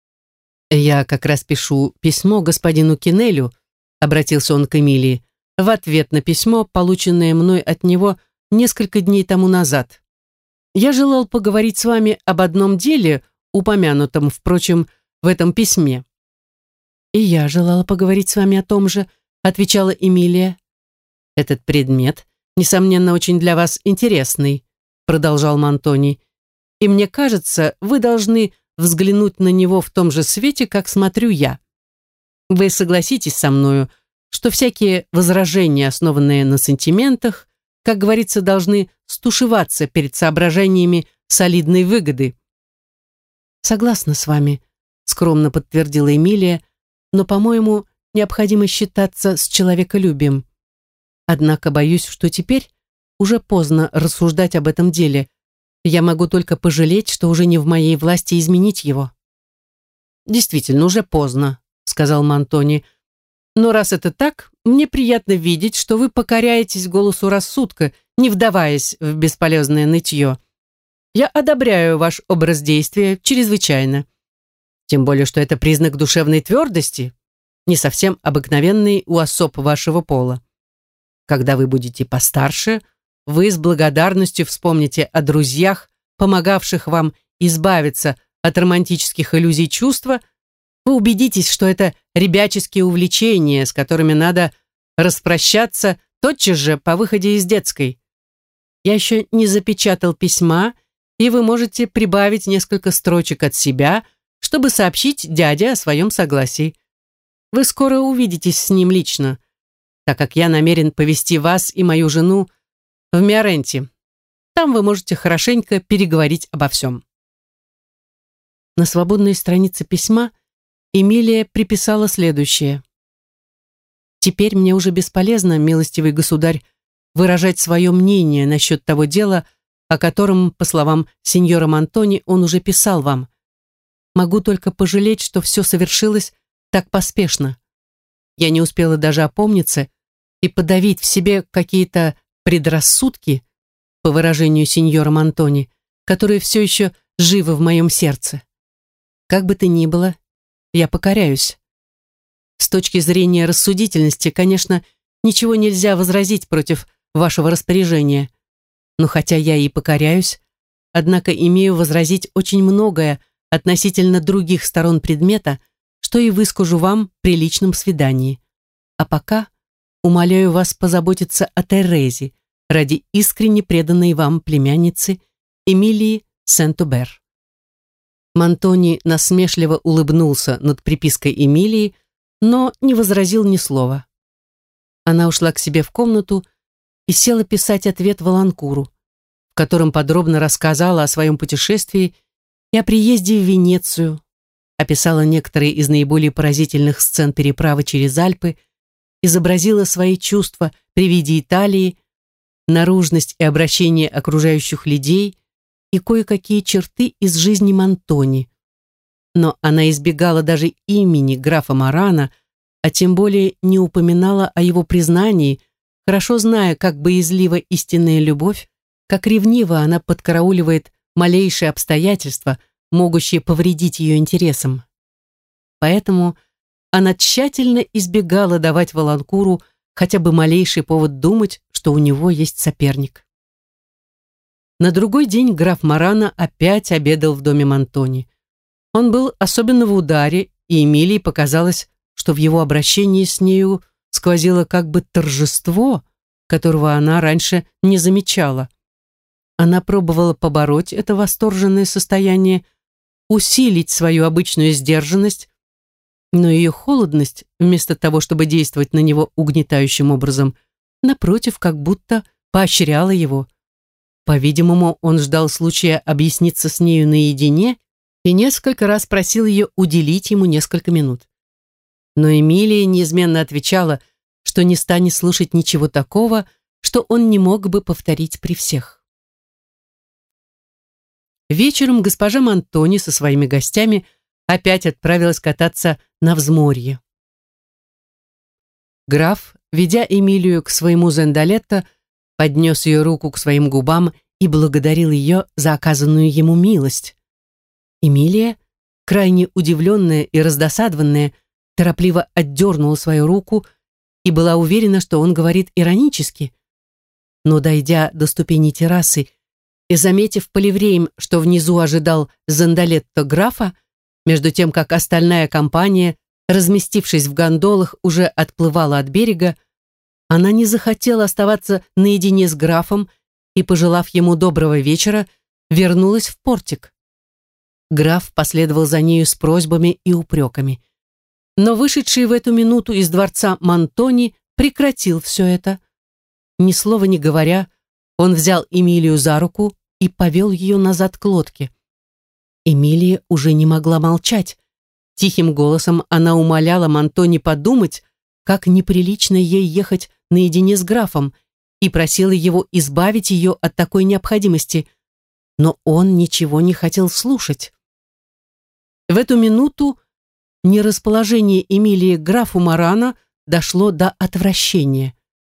«Я как раз пишу письмо господину Кинелю», — обратился он к Эмилии, в ответ на письмо, полученное мной от него несколько дней тому назад. «Я желал поговорить с вами об одном деле, упомянутом, впрочем, в этом письме». «И я желала поговорить с вами о том же», — отвечала Эмилия. «Этот предмет, несомненно, очень для вас интересный», — продолжал Монтони, «и мне кажется, вы должны взглянуть на него в том же свете, как смотрю я. Вы согласитесь со мною, что всякие возражения, основанные на сантиментах, как говорится, должны стушеваться перед соображениями солидной выгоды». «Согласна с вами», — скромно подтвердила Эмилия, «но, по-моему, необходимо считаться с человеколюбием. Однако боюсь, что теперь уже поздно рассуждать об этом деле. Я могу только пожалеть, что уже не в моей власти изменить его». «Действительно, уже поздно», — сказал Монтони. «Но раз это так, мне приятно видеть, что вы покоряетесь голосу рассудка, не вдаваясь в бесполезное нытье. Я одобряю ваш образ действия чрезвычайно. Тем более, что это признак душевной твердости, не совсем обыкновенный у особ вашего пола. Когда вы будете постарше, вы с благодарностью вспомните о друзьях, помогавших вам избавиться от романтических иллюзий чувства. Вы убедитесь, что это ребяческие увлечения, с которыми надо распрощаться тотчас же по выходе из детской. Я еще не запечатал письма, и вы можете прибавить несколько строчек от себя, чтобы сообщить дяде о своем согласии. Вы скоро увидитесь с ним лично. так как я намерен повести вас и мою жену в Миоренти. Там вы можете хорошенько переговорить обо всем». На свободной странице письма Эмилия приписала следующее. «Теперь мне уже бесполезно, милостивый государь, выражать свое мнение насчет того дела, о котором, по словам сеньора Монтони, он уже писал вам. Могу только пожалеть, что все совершилось так поспешно. Я не успела даже опомниться и подавить в себе какие-то предрассудки, по выражению сеньора Монтони, которые все еще живы в моем сердце. Как бы то ни было, я покоряюсь. С точки зрения рассудительности, конечно, ничего нельзя возразить против вашего распоряжения, но хотя я и покоряюсь, однако имею возразить очень многое относительно других сторон предмета, что и выскажу вам при личном свидании. А пока умоляю вас позаботиться о Терезе ради искренне преданной вам племянницы Эмилии Сент-Убер». Монтони насмешливо улыбнулся над припиской Эмилии, но не возразил ни слова. Она ушла к себе в комнату и села писать ответ Воланкуру, в котором подробно рассказала о своем путешествии и о приезде в Венецию, описала некоторые из наиболее поразительных сцен переправы через Альпы, изобразила свои чувства при виде Италии, наружность и обращение окружающих людей и кое-какие черты из жизни Монтони. Но она избегала даже имени графа Марана, а тем более не упоминала о его признании, хорошо зная, как боязлива истинная любовь, как ревниво она подкарауливает малейшие обстоятельства, могущие повредить ее интересам. Поэтому она тщательно избегала давать Воланкуру хотя бы малейший повод думать, что у него есть соперник. На другой день граф Марана опять обедал в доме Монтони. Он был особенно в ударе, и Эмилии показалось, что в его обращении с нею сквозило как бы торжество, которого она раньше не замечала. Она пробовала побороть это восторженное состояние, усилить свою обычную сдержанность, но ее холодность, вместо того, чтобы действовать на него угнетающим образом, напротив, как будто поощряла его. По-видимому, он ждал случая объясниться с нею наедине и несколько раз просил ее уделить ему несколько минут. Но Эмилия неизменно отвечала, что не станет слушать ничего такого, что он не мог бы повторить при всех. Вечером госпожа Монтони со своими гостями опять отправилась кататься на взморье. Граф, ведя Эмилию к своему Зендалетто, поднес ее руку к своим губам и благодарил ее за оказанную ему милость. Эмилия, крайне удивленная и раздосадованная, торопливо отдернула свою руку и была уверена, что он говорит иронически. Но, дойдя до ступени террасы и заметив поливреем, что внизу ожидал Зендалетто графа, между тем, как остальная компания, разместившись в гондолах, уже отплывала от берега, она не захотела оставаться наедине с графом и, пожелав ему доброго вечера, вернулась в портик. Граф последовал за нею с просьбами и упреками. Но вышедший в эту минуту из дворца Монтони прекратил все это. Ни слова не говоря, он взял Эмилию за руку и повел ее назад к лодке. Эмилия уже не могла молчать. Тихим голосом она умоляла Монтони подумать, как неприлично ей ехать наедине с графом, и просила его избавить ее от такой необходимости, но он ничего не хотел слушать. В эту минуту нерасположение Эмилии к графу Марана дошло до отвращения.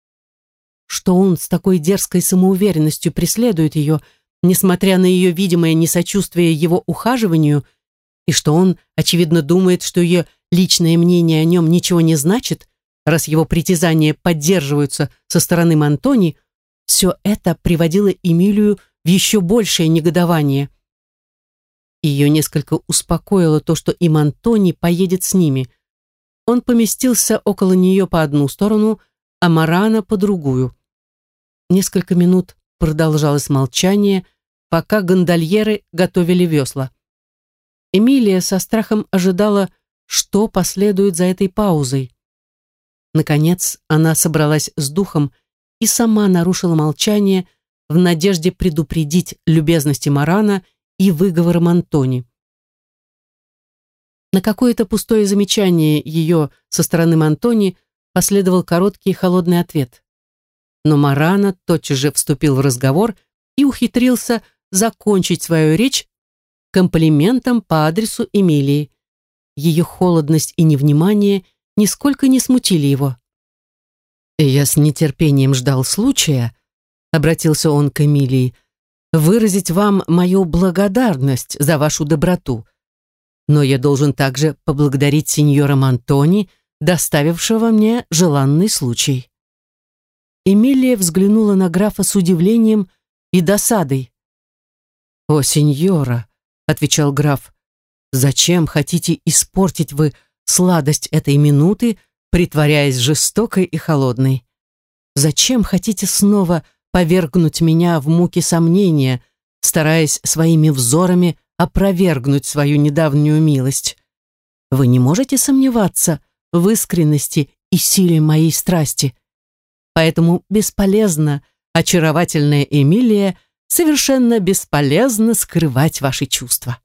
Что он с такой дерзкой самоуверенностью преследует ее, несмотря на ее видимое несочувствие его ухаживанию, и что он, очевидно, думает, что ее личное мнение о нем ничего не значит, раз его притязания поддерживаются со стороны Монтони, все это приводило Эмилию в еще большее негодование. Ее несколько успокоило то, что и Монтони поедет с ними. Он поместился около нее по одну сторону, а Марана по другую. Несколько минут продолжалось молчание, пока гондольеры готовили весла. Эмилия со страхом ожидала, что последует за этой паузой. Наконец она собралась с духом и сама нарушила молчание в надежде предупредить любезности Марана и выговором Антони. На какое-то пустое замечание ее со стороны Антони последовал короткий и холодный ответ. Но Марана тотчас же вступил в разговор и ухитрился закончить свою речь комплиментом по адресу Эмилии. Ее холодность и невнимание нисколько не смутили его. «Я с нетерпением ждал случая», — обратился он к Эмилии, «выразить вам мою благодарность за вашу доброту. Но я должен также поблагодарить сеньора Антони, доставившего мне желанный случай». Эмилия взглянула на графа с удивлением и досадой. «О, сеньора», — отвечал граф, «зачем хотите испортить вы сладость этой минуты, притворяясь жестокой и холодной? Зачем хотите снова повергнуть меня в муки сомнения, стараясь своими взорами опровергнуть свою недавнюю милость? Вы не можете сомневаться в искренности и силе моей страсти. Поэтому бесполезно, очаровательная Эмилия, совершенно бесполезно скрывать ваши чувства».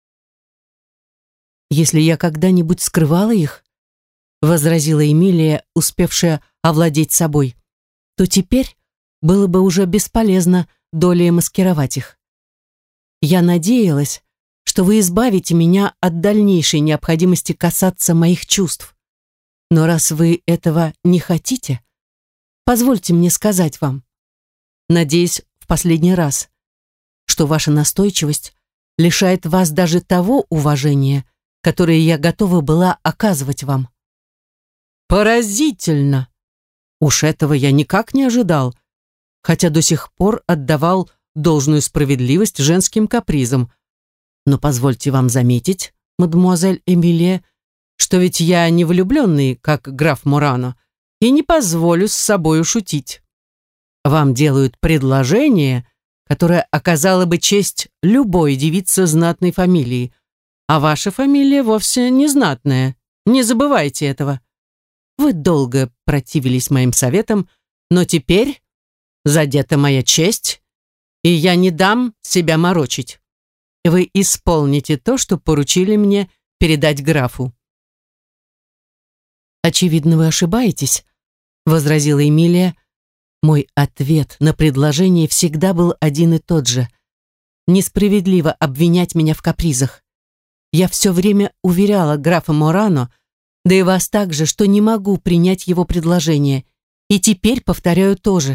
«Если я когда-нибудь скрывала их, — возразила Эмилия, успевшая овладеть собой, — то теперь было бы уже бесполезно долей маскировать их. Я надеялась, что вы избавите меня от дальнейшей необходимости касаться моих чувств. Но раз вы этого не хотите, позвольте мне сказать вам, надеюсь, в последний раз, что ваша настойчивость лишает вас даже того уважения, которое я готова была оказывать вам». «Поразительно! Уж этого я никак не ожидал, хотя до сих пор отдавал должную справедливость женским капризам. Но позвольте вам заметить, мадемуазель Эмилия, что ведь я не влюбленный, как граф Морано, и не позволю с собою шутить. Вам делают предложение, которое оказало бы честь любой девице знатной фамилии, а ваша фамилия вовсе не знатная, не забывайте этого. Вы долго противились моим советам, но теперь задета моя честь, и я не дам себя морочить. Вы исполните то, что поручили мне передать графу». «Очевидно, вы ошибаетесь», — возразила Эмилия. «Мой ответ на предложение всегда был один и тот же. Несправедливо обвинять меня в капризах. Я все время уверяла графа Морано, да и вас также, что не могу принять его предложение, и теперь повторяю то же».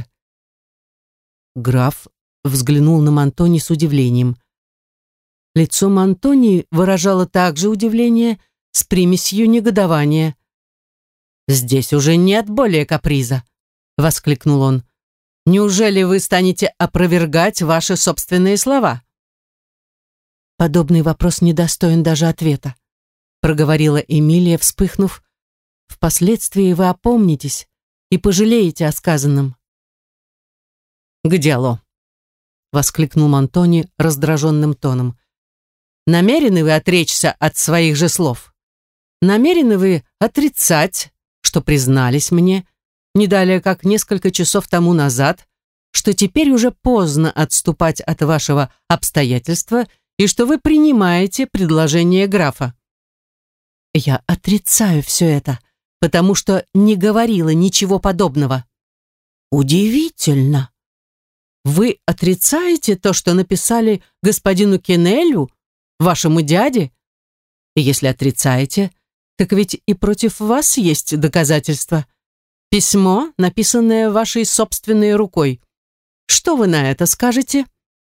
Граф взглянул на Мантони с удивлением. Лицо Мантони выражало также удивление с примесью негодования. «Здесь уже нет более каприза», — воскликнул он. «Неужели вы станете опровергать ваши собственные слова?» «Подобный вопрос недостоин даже ответа», — проговорила Эмилия, вспыхнув. «Впоследствии вы опомнитесь и пожалеете о сказанном». «К делу», — воскликнул Мантони раздраженным тоном. «Намерены вы отречься от своих же слов? Намерены вы отрицать, что признались мне, не далее как несколько часов тому назад, что теперь уже поздно отступать от вашего обстоятельства и что вы принимаете предложение графа?» «Я отрицаю все это, потому что не говорила ничего подобного». «Удивительно! Вы отрицаете то, что написали господину Кенелю, вашему дяде? И если отрицаете, так ведь и против вас есть доказательства. Письмо, написанное вашей собственной рукой. Что вы на это скажете?»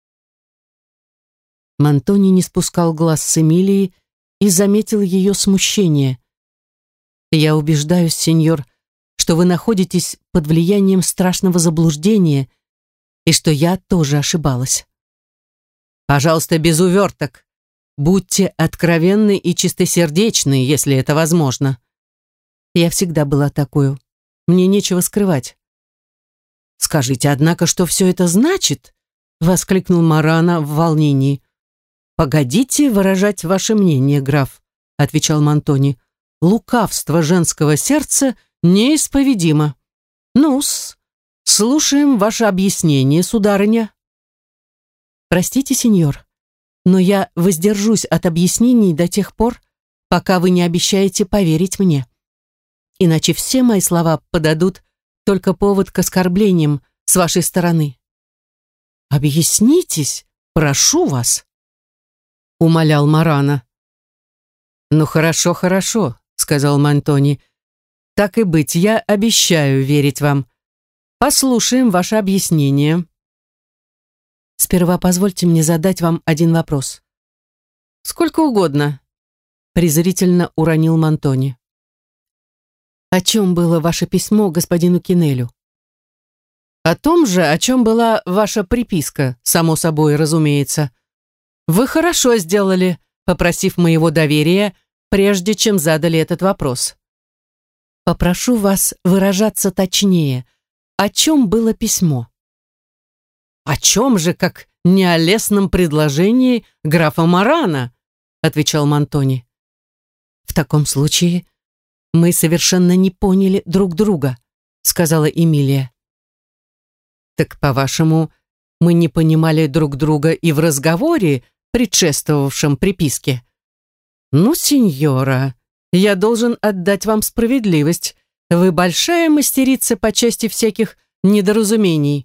Мантони не спускал глаз с Эмилии и заметил ее смущение. «Я убеждаюсь, сеньор, что вы находитесь под влиянием страшного заблуждения и что я тоже ошибалась». «Пожалуйста, без уверток. Будьте откровенны и чистосердечны, если это возможно». «Я всегда была такой. Мне нечего скрывать». «Скажите, однако, что все это значит?» — воскликнул Морано в волнении. «Погодите выражать ваше мнение, граф», — отвечал Мантони. «Лукавство женского сердца неисповедимо. Ну-с, слушаем ваше объяснение, сударыня. Простите, сеньор, но я воздержусь от объяснений до тех пор, пока вы не обещаете поверить мне. Иначе все мои слова подадут только повод к оскорблениям с вашей стороны. «Объяснитесь, прошу вас», — умолял Марана. «Ну хорошо, хорошо», — сказал Монтони. «Так и быть, я обещаю верить вам. Послушаем ваше объяснение». «Сперва позвольте мне задать вам один вопрос». «Сколько угодно», — презрительно уронил Монтони. «О чем было ваше письмо господину Кинелю?» «О том же, о чем была ваша приписка, само собой, разумеется. Вы хорошо сделали, попросив моего доверия, прежде чем задали этот вопрос. Попрошу вас выражаться точнее. О чем было письмо?» «О чем же, как не о лестном предложении графа Марана?» отвечал Монтони. «В таком случае мы совершенно не поняли друг друга», сказала Эмилия. «Так, по-вашему, мы не понимали друг друга и в разговоре, предшествовавшем приписке? Ну, сеньора, я должен отдать вам справедливость. Вы большая мастерица по части всяких недоразумений».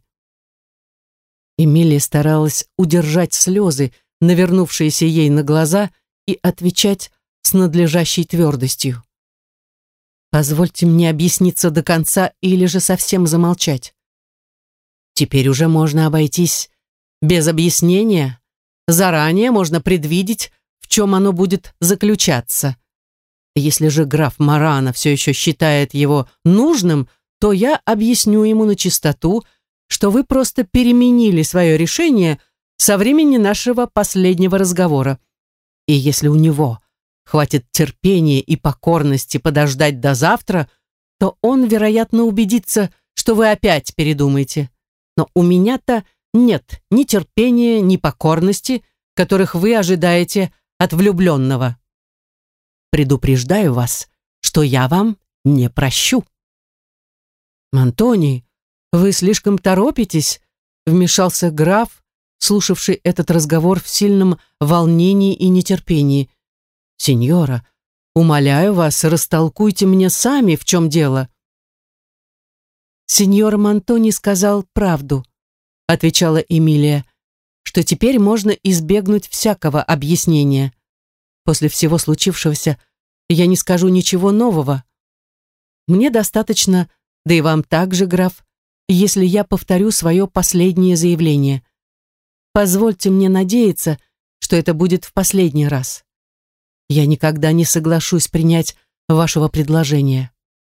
Эмилия старалась удержать слезы, навернувшиеся ей на глаза, и отвечать с надлежащей твердостью. «Позвольте мне объясниться до конца или же совсем замолчать. Теперь уже можно обойтись без объяснения. Заранее можно предвидеть, в чем оно будет заключаться. Если же граф Марана все еще считает его нужным, то я объясню ему на чистоту, что вы просто переменили свое решение со времени нашего последнего разговора. И если у него хватит терпения и покорности подождать до завтра, то он, вероятно, убедится, что вы опять передумаете. Но у меня-то нет ни терпения, ни покорности, которых вы ожидаете от влюбленного. Предупреждаю вас, что я вам не прощу». «Монтони, вы слишком торопитесь», вмешался граф, слушавший этот разговор в сильном волнении и нетерпении. «Сеньора, умоляю вас, растолкуйте мне сами, в чем дело». «Сеньор Монтони сказал правду», отвечала Эмилия, «что теперь можно избегнуть всякого объяснения. После всего случившегося я не скажу ничего нового. Мне достаточно, да и вам также, граф, если я повторю свое последнее заявление. Позвольте мне надеяться, что это будет в последний раз. Я никогда не соглашусь принять вашего предложения».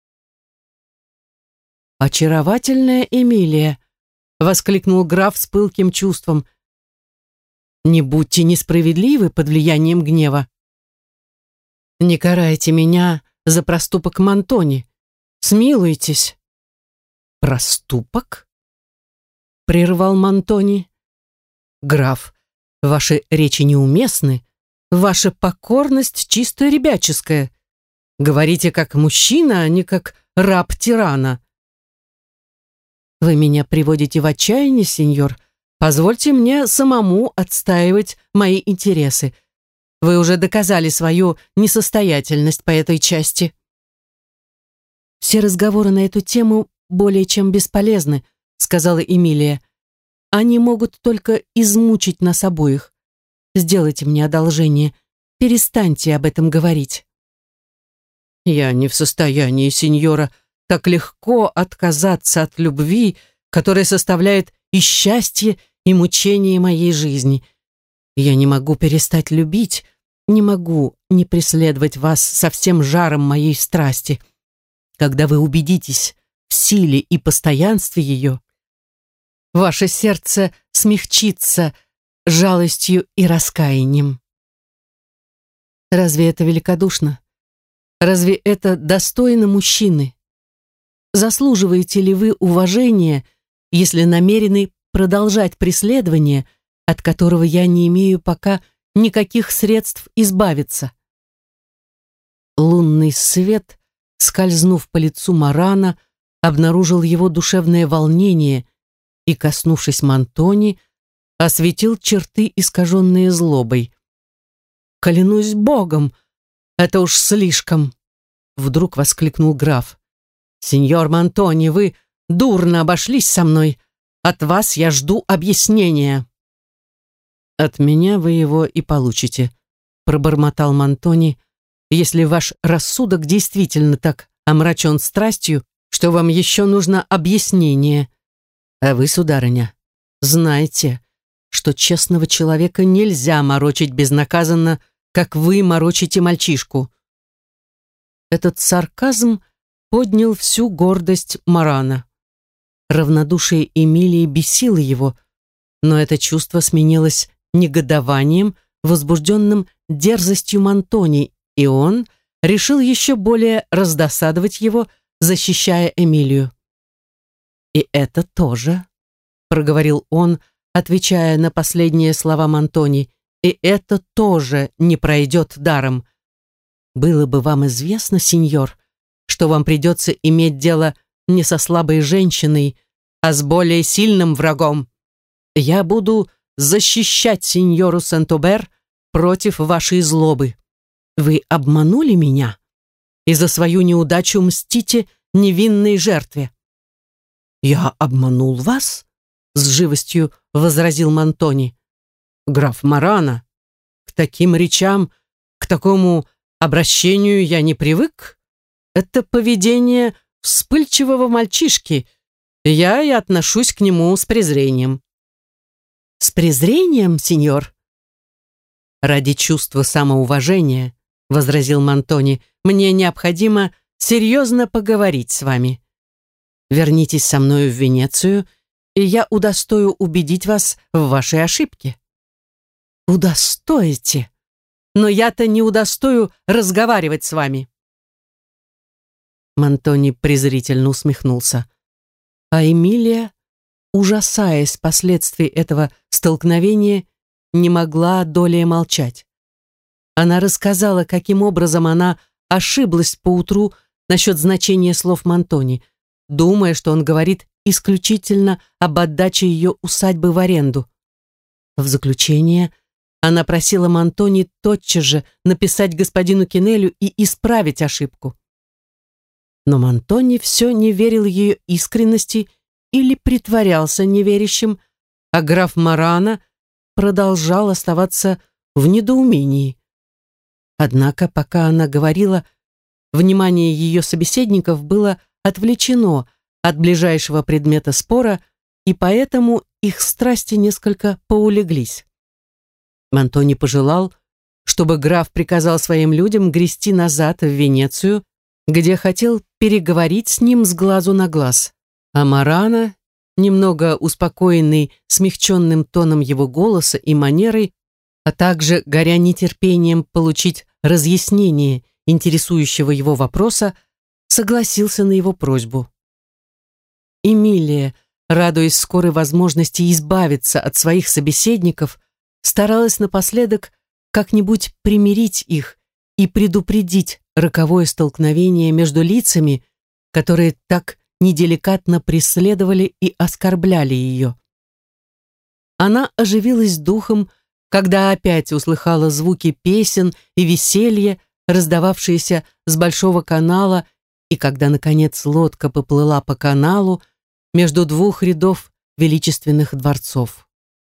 «Очаровательная Эмилия», — воскликнул граф с пылким чувством. «Не будьте несправедливы под влиянием гнева. Не карайте меня за проступок Монтони. Смилуйтесь». «Проступок?» — прервал Монтони. «Граф, ваши речи неуместны. Ваша покорность чисто ребяческая. Говорите как мужчина, а не как раб тирана». «Вы меня приводите в отчаяние, сеньор. Позвольте мне самому отстаивать мои интересы. Вы уже доказали свою несостоятельность по этой части». «Все разговоры на эту тему более чем бесполезны», сказала Эмилия. «Они могут только измучить нас обоих. Сделайте мне одолжение. Перестаньте об этом говорить». «Я не в состоянии, сеньора, так легко отказаться от любви, которая составляет и счастье, и мучение моей жизни. Я не могу перестать любить, не могу не преследовать вас со всем жаром моей страсти. Когда вы убедитесь в силе и постоянстве ее, ваше сердце смягчится жалостью и раскаянием». Разве это великодушно? Разве это достойно мужчины? Заслуживаете ли вы уважения, если намерены продолжать преследование, от которого я не имею пока никаких средств избавиться? Лунный свет скользнув по лицу Марана, обнаружил его душевное волнение и, коснувшись Мантони, осветил черты, искаженные злобой. «Клянусь Богом, это уж слишком!» Вдруг воскликнул граф. «Сеньор Мантони, вы дурно обошлись со мной. От вас я жду объяснения». «От меня вы его и получите», пробормотал Мантони, «если ваш рассудок действительно так омрачен страстью, что вам еще нужно объяснение. А вы, сударыня, знайте, что честного человека нельзя морочить безнаказанно, как вы морочите мальчишку». Этот сарказм поднял всю гордость Марана. Равнодушие Эмилии бесило его, но это чувство сменилось негодованием, возбужденным дерзостью Мантони, и он решил еще более раздосадовать его, защищая Эмилию. «И это тоже», — проговорил он, отвечая на последние слова Мантони, «и это тоже не пройдет даром. Было бы вам известно, сеньор, что вам придется иметь дело не со слабой женщиной, а с более сильным врагом. Я буду защищать сеньору Сент-Обер против вашей злобы. Вы обманули меня и за свою неудачу мстите невинной жертве». «Я обманул вас?» — с живостью возразил Мантони. «Граф Марана, к таким речам, к такому обращению я не привык. Это поведение вспыльчивого мальчишки. Я и отношусь к нему с презрением». «С презрением, сеньор?» «Ради чувства самоуважения», — возразил Мантони, «мне необходимо серьезно поговорить с вами. Вернитесь со мною в Венецию, и я удостою убедить вас в вашей ошибке». «Удостоите? Но я-то не удостою разговаривать с вами». Мантони презрительно усмехнулся. А Эмилия, ужасаясь последствий этого столкновения, не могла долее молчать. Она рассказала, каким образом она ошиблась поутру насчет значения слов Мантони, думая, что он говорит исключительно об отдаче ее усадьбы в аренду. В заключение она просила Мантони тотчас же написать господину Кинелю и исправить ошибку. Но Мантони все не верил ее искренности или притворялся неверящим, а граф Марана продолжал оставаться в недоумении. Однако, пока она говорила, внимание ее собеседников было отвлечено от ближайшего предмета спора, и поэтому их страсти несколько поулеглись. Мантони пожелал, чтобы граф приказал своим людям грести назад в Венецию, где хотел переговорить с ним с глазу на глаз. А Марана, немного успокоенный смягченным тоном его голоса и манерой, а также горя нетерпением получить разъяснение интересующего его вопроса, согласился на его просьбу. Эмилия, радуясь скорой возможности избавиться от своих собеседников, старалась напоследок как-нибудь примирить их и предупредить роковое столкновение между лицами, которые так неделикатно преследовали и оскорбляли ее. Она оживилась духом, когда опять услыхала звуки песен и веселья, раздававшиеся с большого канала, и когда, наконец, лодка поплыла по каналу между двух рядов величественных дворцов.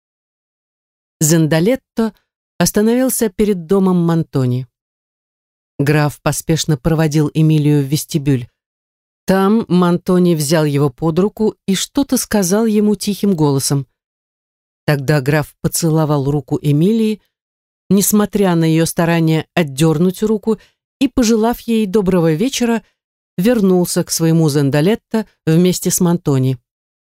Зендалетто остановился перед домом Мантони. Граф поспешно проводил Эмилию в вестибюль. Там Мантони взял его под руку и что-то сказал ему тихим голосом. Тогда граф поцеловал руку Эмилии, несмотря на ее старание отдернуть руку, и, пожелав ей доброго вечера, вернулся к своему Зендалетто вместе с Мантони.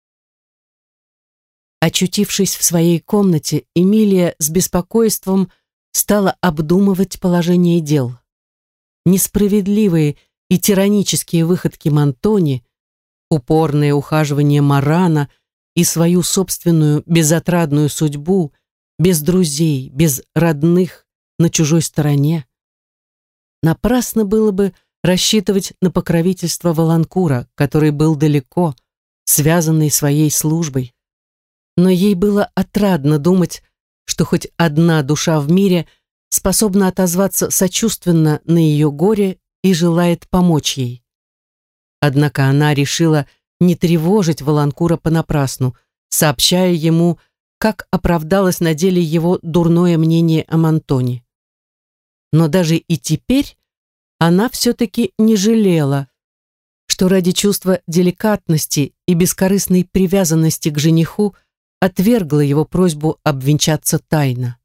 Очутившись в своей комнате, Эмилия с беспокойством стала обдумывать положение дел. Несправедливые и тиранические выходки Мантони, упорное ухаживание Марана и свою собственную безотрадную судьбу, без друзей, без родных, на чужой стороне. Напрасно было бы рассчитывать на покровительство Воланкура, который был далеко, связанный своей службой. Но ей было отрадно думать, что хоть одна душа в мире способна отозваться сочувственно на ее горе и желает помочь ей. Однако она решила не тревожить Воланкура понапрасну, сообщая ему, как оправдалось на деле его дурное мнение о Мантоне. Но даже и теперь она все-таки не жалела, что ради чувства деликатности и бескорыстной привязанности к жениху отвергла его просьбу обвенчаться тайно.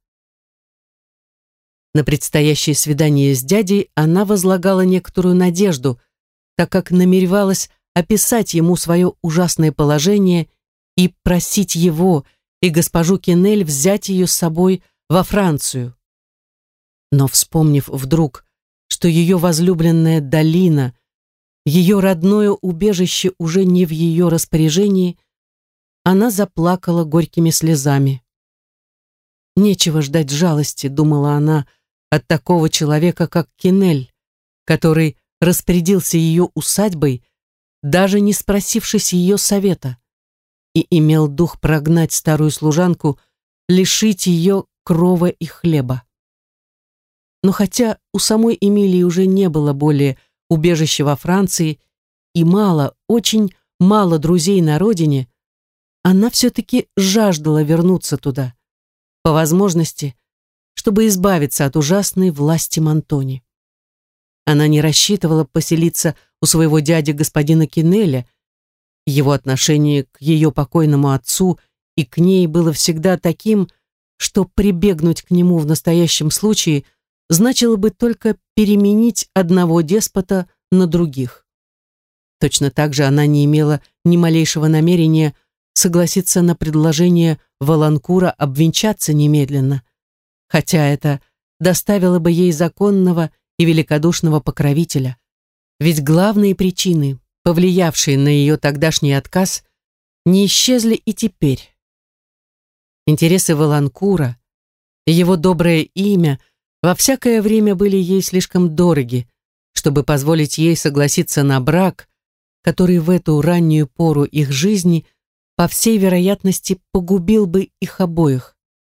На предстоящее свидание с дядей она возлагала некоторую надежду, так как намеревалась описать ему свое ужасное положение и просить его и госпожу Кинель взять ее с собой во Францию. Но, вспомнив вдруг, что ее возлюбленная долина, ее родное убежище уже не в ее распоряжении, она заплакала горькими слезами. «Нечего ждать жалости», — думала она, — «от такого человека, как Кинель, который распорядился ее усадьбой, даже не спросившись ее совета, и имел дух прогнать старую служанку, лишить ее крова и хлеба». Но хотя у самой Эмилии уже не было более убежища во Франции и мало, очень мало друзей на родине, она все-таки жаждала вернуться туда, по возможности, чтобы избавиться от ужасной власти Мантони. Она не рассчитывала поселиться у своего дяди господина Кинеля. Его отношение к ее покойному отцу и к ней было всегда таким, что прибегнуть к нему в настоящем случае значило бы только переменить одного деспота на других. Точно так же она не имела ни малейшего намерения согласиться на предложение Воланкура обвенчаться немедленно, хотя это доставило бы ей законного и великодушного покровителя. Ведь главные причины, повлиявшие на ее тогдашний отказ, не исчезли и теперь. Интересы Воланкура, его доброе имя во всякое время были ей слишком дороги, чтобы позволить ей согласиться на брак, который в эту раннюю пору их жизни, по всей вероятности, погубил бы их обоих.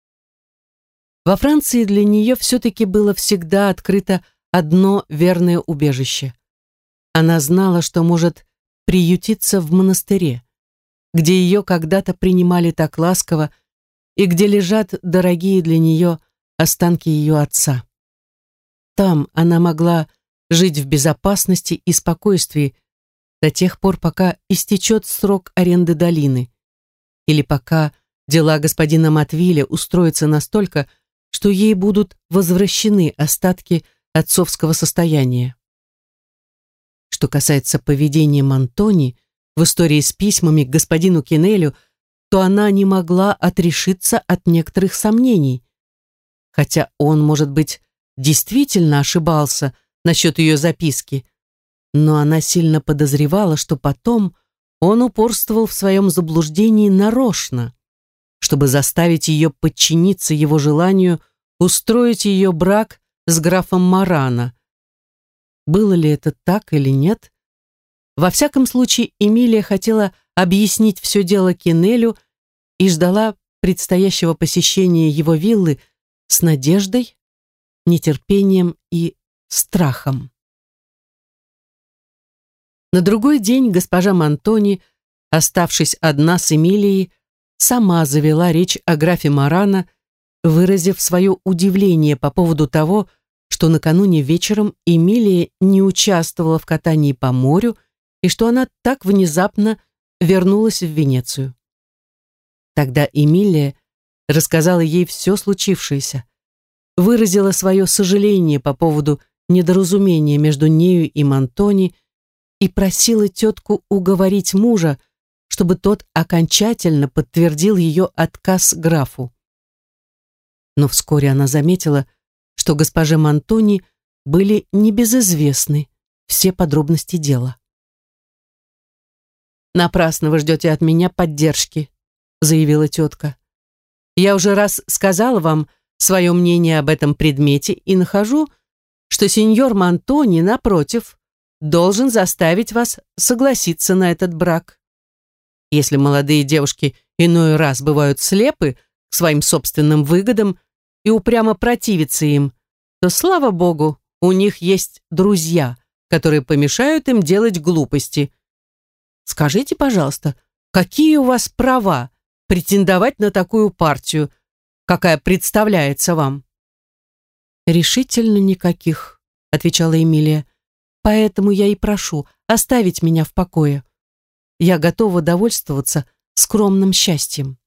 Во Франции для нее все-таки было всегда открыто одно верное убежище. Она знала, что может приютиться в монастыре, где ее когда-то принимали так ласково и где лежат дорогие для нее останки ее отца. Там она могла жить в безопасности и спокойствии до тех пор, пока истечет срок аренды долины, или пока дела господина Матвиля устроятся настолько, что ей будут возвращены остатки отцовского состояния. Что касается поведения Мантони в истории с письмами к господину Кинелю, то она не могла отрешиться от некоторых сомнений. Хотя он, может быть, действительно ошибался насчет ее записки, но она сильно подозревала, что потом он упорствовал в своем заблуждении нарочно, чтобы заставить ее подчиниться его желанию устроить ее брак с графом Марано. Было ли это так или нет? Во всяком случае, Эмилия хотела объяснить все дело Кинелю и ждала предстоящего посещения его виллы с надеждой, нетерпением и страхом. На другой день госпожа Мантони, оставшись одна с Эмилией, сама завела речь о графе Марано, выразив свое удивление по поводу того, что накануне вечером Эмилия не участвовала в катании по морю и что она так внезапно вернулась в Венецию. Тогда Эмилия рассказала ей все случившееся, выразила свое сожаление по поводу недоразумения между нею и Мантони и просила тетку уговорить мужа, чтобы тот окончательно подтвердил ее отказ графу. Но вскоре она заметила, что госпоже Мантони были небезызвестны все подробности дела. «Напрасно вы ждете от меня поддержки», — заявила тетка. «Я уже раз сказала вам свое мнение об этом предмете и нахожу, что сеньор Мантони, напротив, должен заставить вас согласиться на этот брак. Если молодые девушки иной раз бывают слепы к своим собственным выгодам и упрямо противятся им, то, слава богу, у них есть друзья, которые помешают им делать глупости. Скажите, пожалуйста, какие у вас права претендовать на такую партию, какая представляется вам? Решительно никаких, отвечала Эмилия. Поэтому я и прошу оставить меня в покое. Я готова довольствоваться скромным счастьем.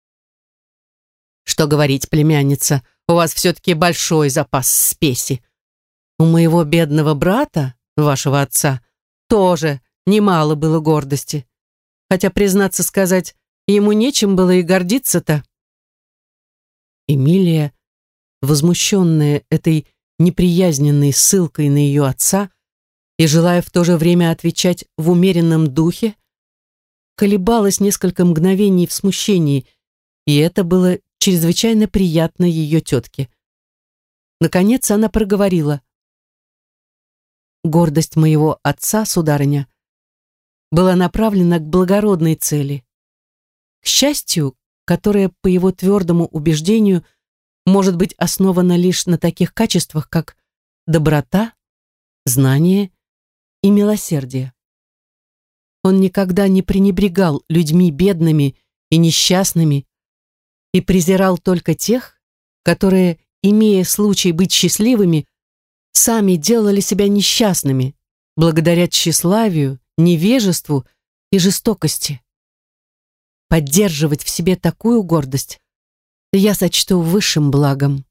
Что говорить, племянница, у вас все-таки большой запас спеси. У моего бедного брата, вашего отца, тоже немало было гордости. Хотя, признаться сказать, ему нечем было и гордиться-то. Эмилия, возмущенная этой неприязненной ссылкой на ее отца и желая в то же время отвечать в умеренном духе, колебалась несколько мгновений в смущении, и это было чрезвычайно приятно ее тетке. Наконец она проговорила: «Гордость моего отца, сударыня, была направлена к благородной цели, к счастью, которое, по его твердому убеждению, может быть основано лишь на таких качествах, как доброта, знание и милосердие. Он никогда не пренебрегал людьми бедными и несчастными и презирал только тех, которые, имея случай быть счастливыми, сами делали себя несчастными, благодаря тщеславию, невежеству и жестокости. Поддерживать в себе такую гордость я сочту высшим благом».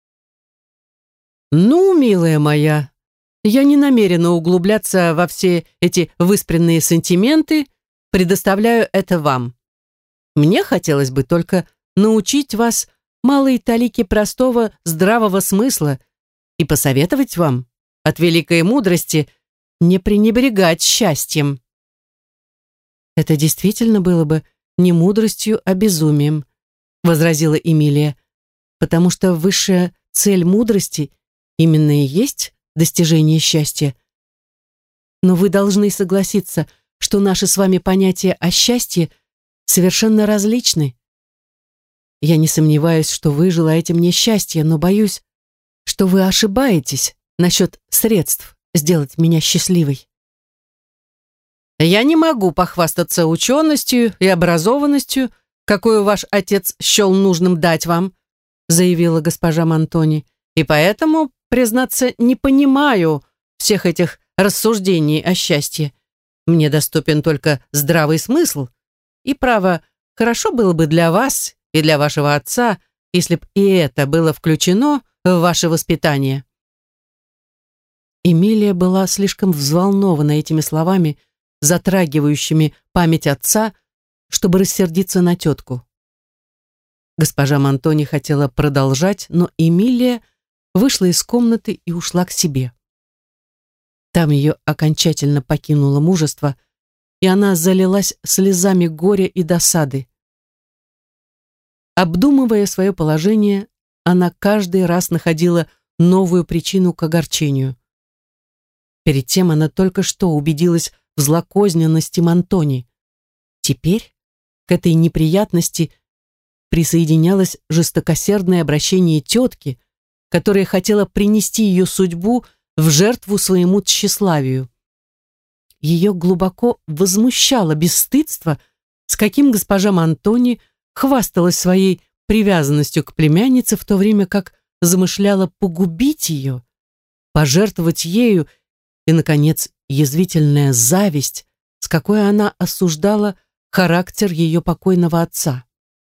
«Ну, милая моя, я не намерена углубляться во все эти выспренные сантименты, предоставляю это вам. Мне хотелось бы только научить вас малой талике простого здравого смысла и посоветовать вам от великой мудрости не пренебрегать счастьем». «Это действительно было бы не мудростью, а безумием», возразила Эмилия, «потому что высшая цель мудрости именно и есть достижение счастья. Но вы должны согласиться, что наши с вами понятия о счастье совершенно различны. Я не сомневаюсь, что вы желаете мне счастья, но боюсь, что вы ошибаетесь насчет средств сделать меня счастливой». «Я не могу похвастаться ученостью и образованностью, какую ваш отец счел нужным дать вам», заявила госпожа Монтони, «и поэтому, признаться, не понимаю всех этих рассуждений о счастье. Мне доступен только здравый смысл, и, право, хорошо было бы для вас и для вашего отца, если б и это было включено в ваше воспитание». Эмилия была слишком взволнована этими словами, затрагивающими память отца, чтобы рассердиться на тетку. Госпожа Монтони хотела продолжать, но Эмилия вышла из комнаты и ушла к себе. Там ее окончательно покинуло мужество, и она залилась слезами горя и досады. Обдумывая свое положение, она каждый раз находила новую причину к огорчению. Перед тем она только что убедилась в злокозненности Монтони. Теперь к этой неприятности присоединялось жестокосердное обращение тетки, которая хотела принести ее судьбу в жертву своему тщеславию. Ее глубоко возмущало бесстыдство, с каким госпожа Монтони хвасталась своей привязанностью к племяннице, в то время как замышляла погубить ее, пожертвовать ею, и, наконец, язвительная зависть, с какой она осуждала характер ее покойного отца.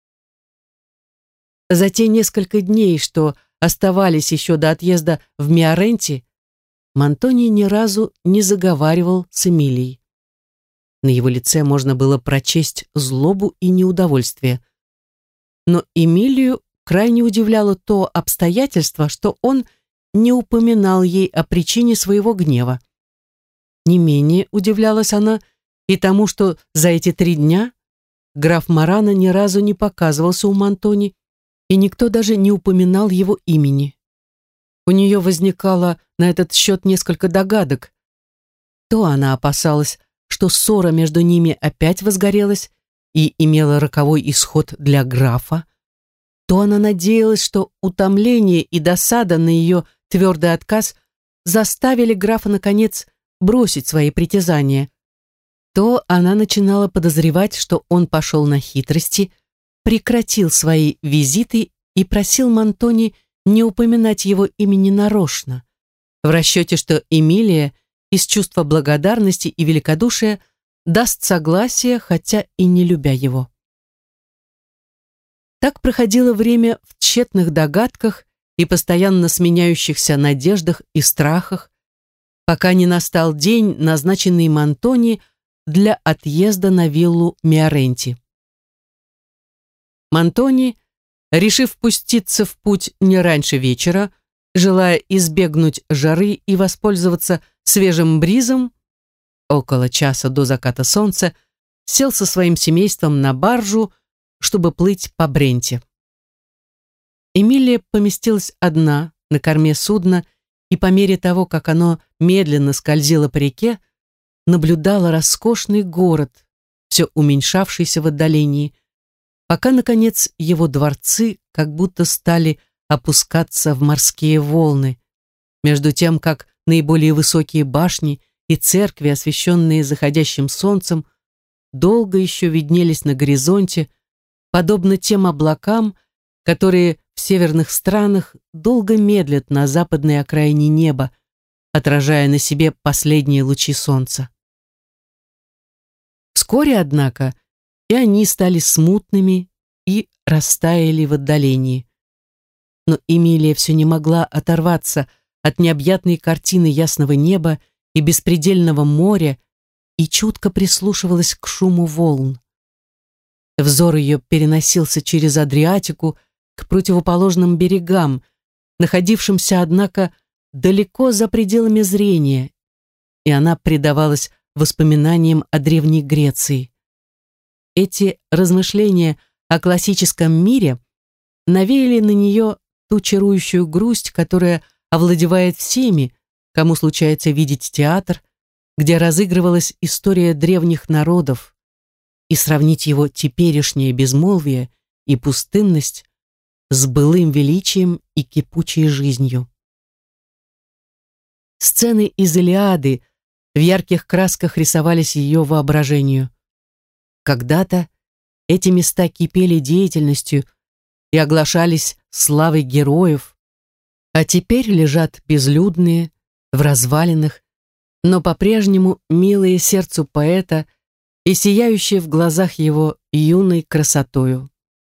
За те несколько дней, что оставались еще до отъезда в Миоренти, Монтони ни разу не заговаривал с Эмилией. На его лице можно было прочесть злобу и неудовольствие. Но Эмилию крайне удивляло то обстоятельство, что он не упоминал ей о причине своего гнева. Не менее удивлялась она и тому, что за эти три дня граф Марано ни разу не показывался у Монтони, и никто даже не упоминал его имени. У нее возникало на этот счет несколько догадок. То она опасалась, что ссора между ними опять возгорелась и имела роковой исход для графа, то она надеялась, что утомление и досада на ее твердый отказ заставили графа, наконец, бросить свои притязания, то она начинала подозревать, что он пошел на хитрости, прекратил свои визиты и просил Монтони не упоминать его имени нарочно, в расчете, что Эмилия из чувства благодарности и великодушия даст согласие, хотя и не любя его. Так проходило время в тщетных догадках и постоянно сменяющихся надеждах и страхах, пока не настал день, назначенный Монтони для отъезда на виллу Миоренти. Монтони, решив пуститься в путь не раньше вечера, желая избегнуть жары и воспользоваться свежим бризом, около часа до заката солнца, сел со своим семейством на баржу, чтобы плыть по Бренте. Эмилия поместилась одна на корме судна и по мере того, как оно медленно скользило по реке, наблюдала роскошный город, все уменьшавшийся в отдалении, пока, наконец, его дворцы как будто стали опускаться в морские волны, между тем, как наиболее высокие башни и церкви, освещенные заходящим солнцем, долго еще виднелись на горизонте, подобно тем облакам, которые в северных странах долго медлят на западной окраине неба, отражая на себе последние лучи солнца. Вскоре, однако, и они стали смутными и растаяли в отдалении. Но Эмилия все не могла оторваться от необъятной картины ясного неба и беспредельного моря и чутко прислушивалась к шуму волн. Взор ее переносился через Адриатику к противоположным берегам, находившимся, однако, далеко за пределами зрения, и она предавалась воспоминаниям о Древней Греции. Эти размышления о классическом мире навеяли на нее ту чарующую грусть, которая овладевает всеми, кому случается видеть театр, где разыгрывалась история древних народов, и сравнить его теперешнее безмолвие и пустынность с былым величием и кипучей жизнью. Сцены из Илиады в ярких красках рисовались ее воображению. Когда-то эти места кипели деятельностью и оглашались славой героев, а теперь лежат безлюдные, в развалинах, но по-прежнему милые сердцу поэта и сияющие в глазах его юной красотою.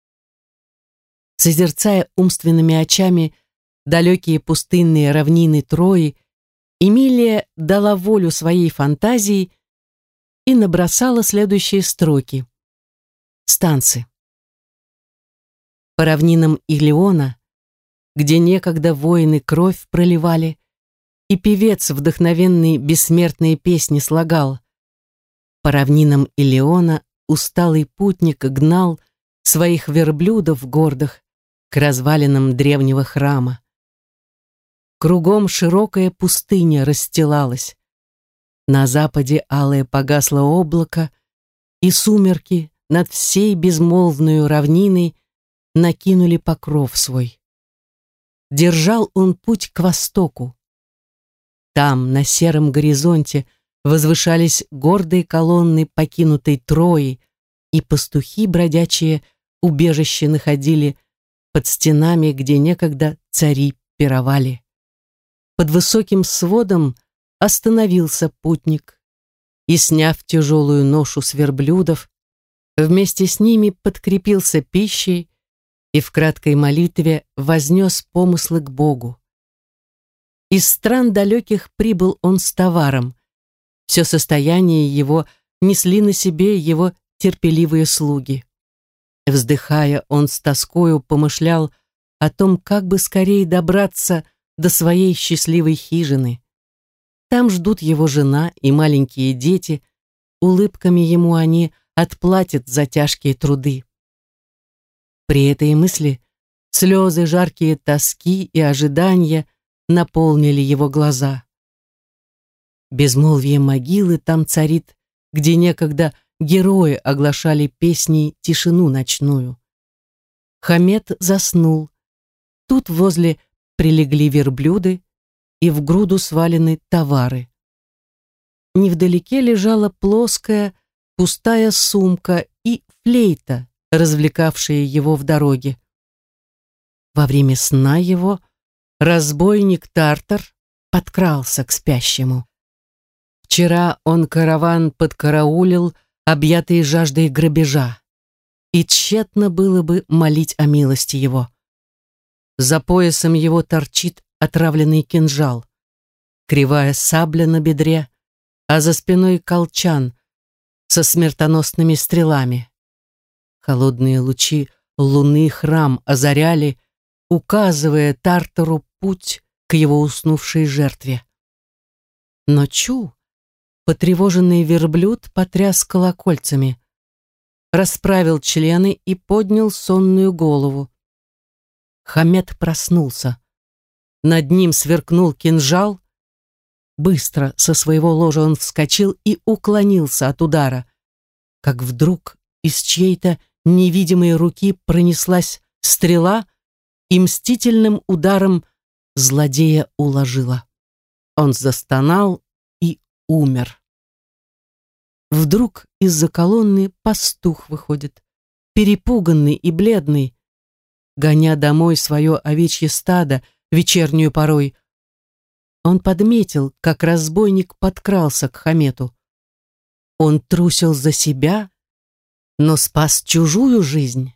Созерцая умственными очами далекие пустынные равнины Трои, Эмилия дала волю своей фантазии и набросала следующие строки. Станцы. По равнинам Илиона, где некогда воины кровь проливали, и певец вдохновенный бессмертные песни слагал, по равнинам Илиона усталый путник гнал своих верблюдов гордых к развалинам древнего храма. Кругом широкая пустыня расстилалась. На западе алое погасло облако, и сумерки над всей безмолвною равниной накинули покров свой. Держал он путь к востоку. Там, на сером горизонте, возвышались гордые колонны покинутой Трои, и пастухи бродячие убежище находили под стенами, где некогда цари пировали. Под высоким сводом остановился путник и, сняв тяжелую ношу с верблюдов, вместе с ними подкрепился пищей и в краткой молитве вознес помыслы к Богу. Из стран далеких прибыл он с товаром. Все состояние его несли на себе его терпеливые слуги. Вздыхая, он с тоскою помышлял о том, как бы скорее добраться до своей счастливой хижины. Там ждут его жена и маленькие дети, улыбками ему они отплатят за тяжкие труды. При этой мысли слезы жаркие тоски и ожидания наполнили его глаза. Безмолвие могилы там царит, где некогда герои оглашали песней тишину ночную. Хамет заснул. Тут возле прилегли верблюды, и в груду свалены товары. Невдалеке лежала плоская, пустая сумка и флейта, развлекавшая его в дороге. Во время сна его разбойник Тартар подкрался к спящему. Вчера он караван подкараулил, объятый жаждой грабежа, и тщетно было бы молить о милости его. За поясом его торчит отравленный кинжал, кривая сабля на бедре, а за спиной колчан со смертоносными стрелами. Холодные лучи луны храм озаряли, указывая Тартару путь к его уснувшей жертве. Но чу, потревоженный верблюд потряс колокольцами, расправил члены и поднял сонную голову. Хамет проснулся. Над ним сверкнул кинжал. Быстро со своего ложа он вскочил и уклонился от удара, как вдруг из чьей-то невидимой руки пронеслась стрела и мстительным ударом злодея уложила. Он застонал и умер. Вдруг из-за колонны пастух выходит, перепуганный и бледный, гоня домой свое овечье стадо вечернюю порой. Он подметил, как разбойник подкрался к Хамету. Он трусил за себя, но спас чужую жизнь.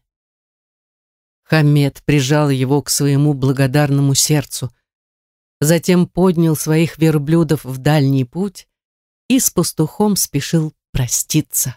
Хамет прижал его к своему благодарному сердцу, затем поднял своих верблюдов в дальний путь и с пастухом спешил проститься.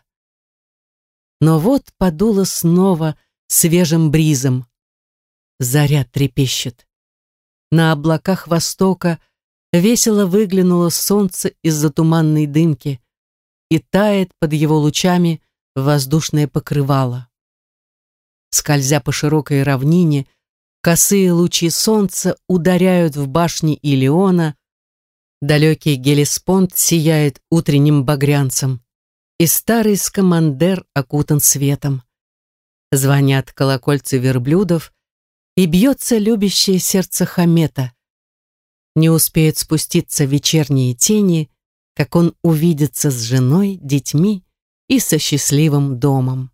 Но вот подуло снова свежим бризом. Заря трепещет. На облаках востока весело выглянуло солнце из-за туманной дымки и тает под его лучами воздушное покрывало. Скользя по широкой равнине, косые лучи солнца ударяют в башни Илиона, далекий Гелеспонд сияет утренним багрянцем, и старый Скамандер окутан светом. Звонят колокольцы верблюдов, и бьется любящее сердце Хамета. Не успеют спуститься вечерние тени, как он увидится с женой, детьми и со счастливым домом.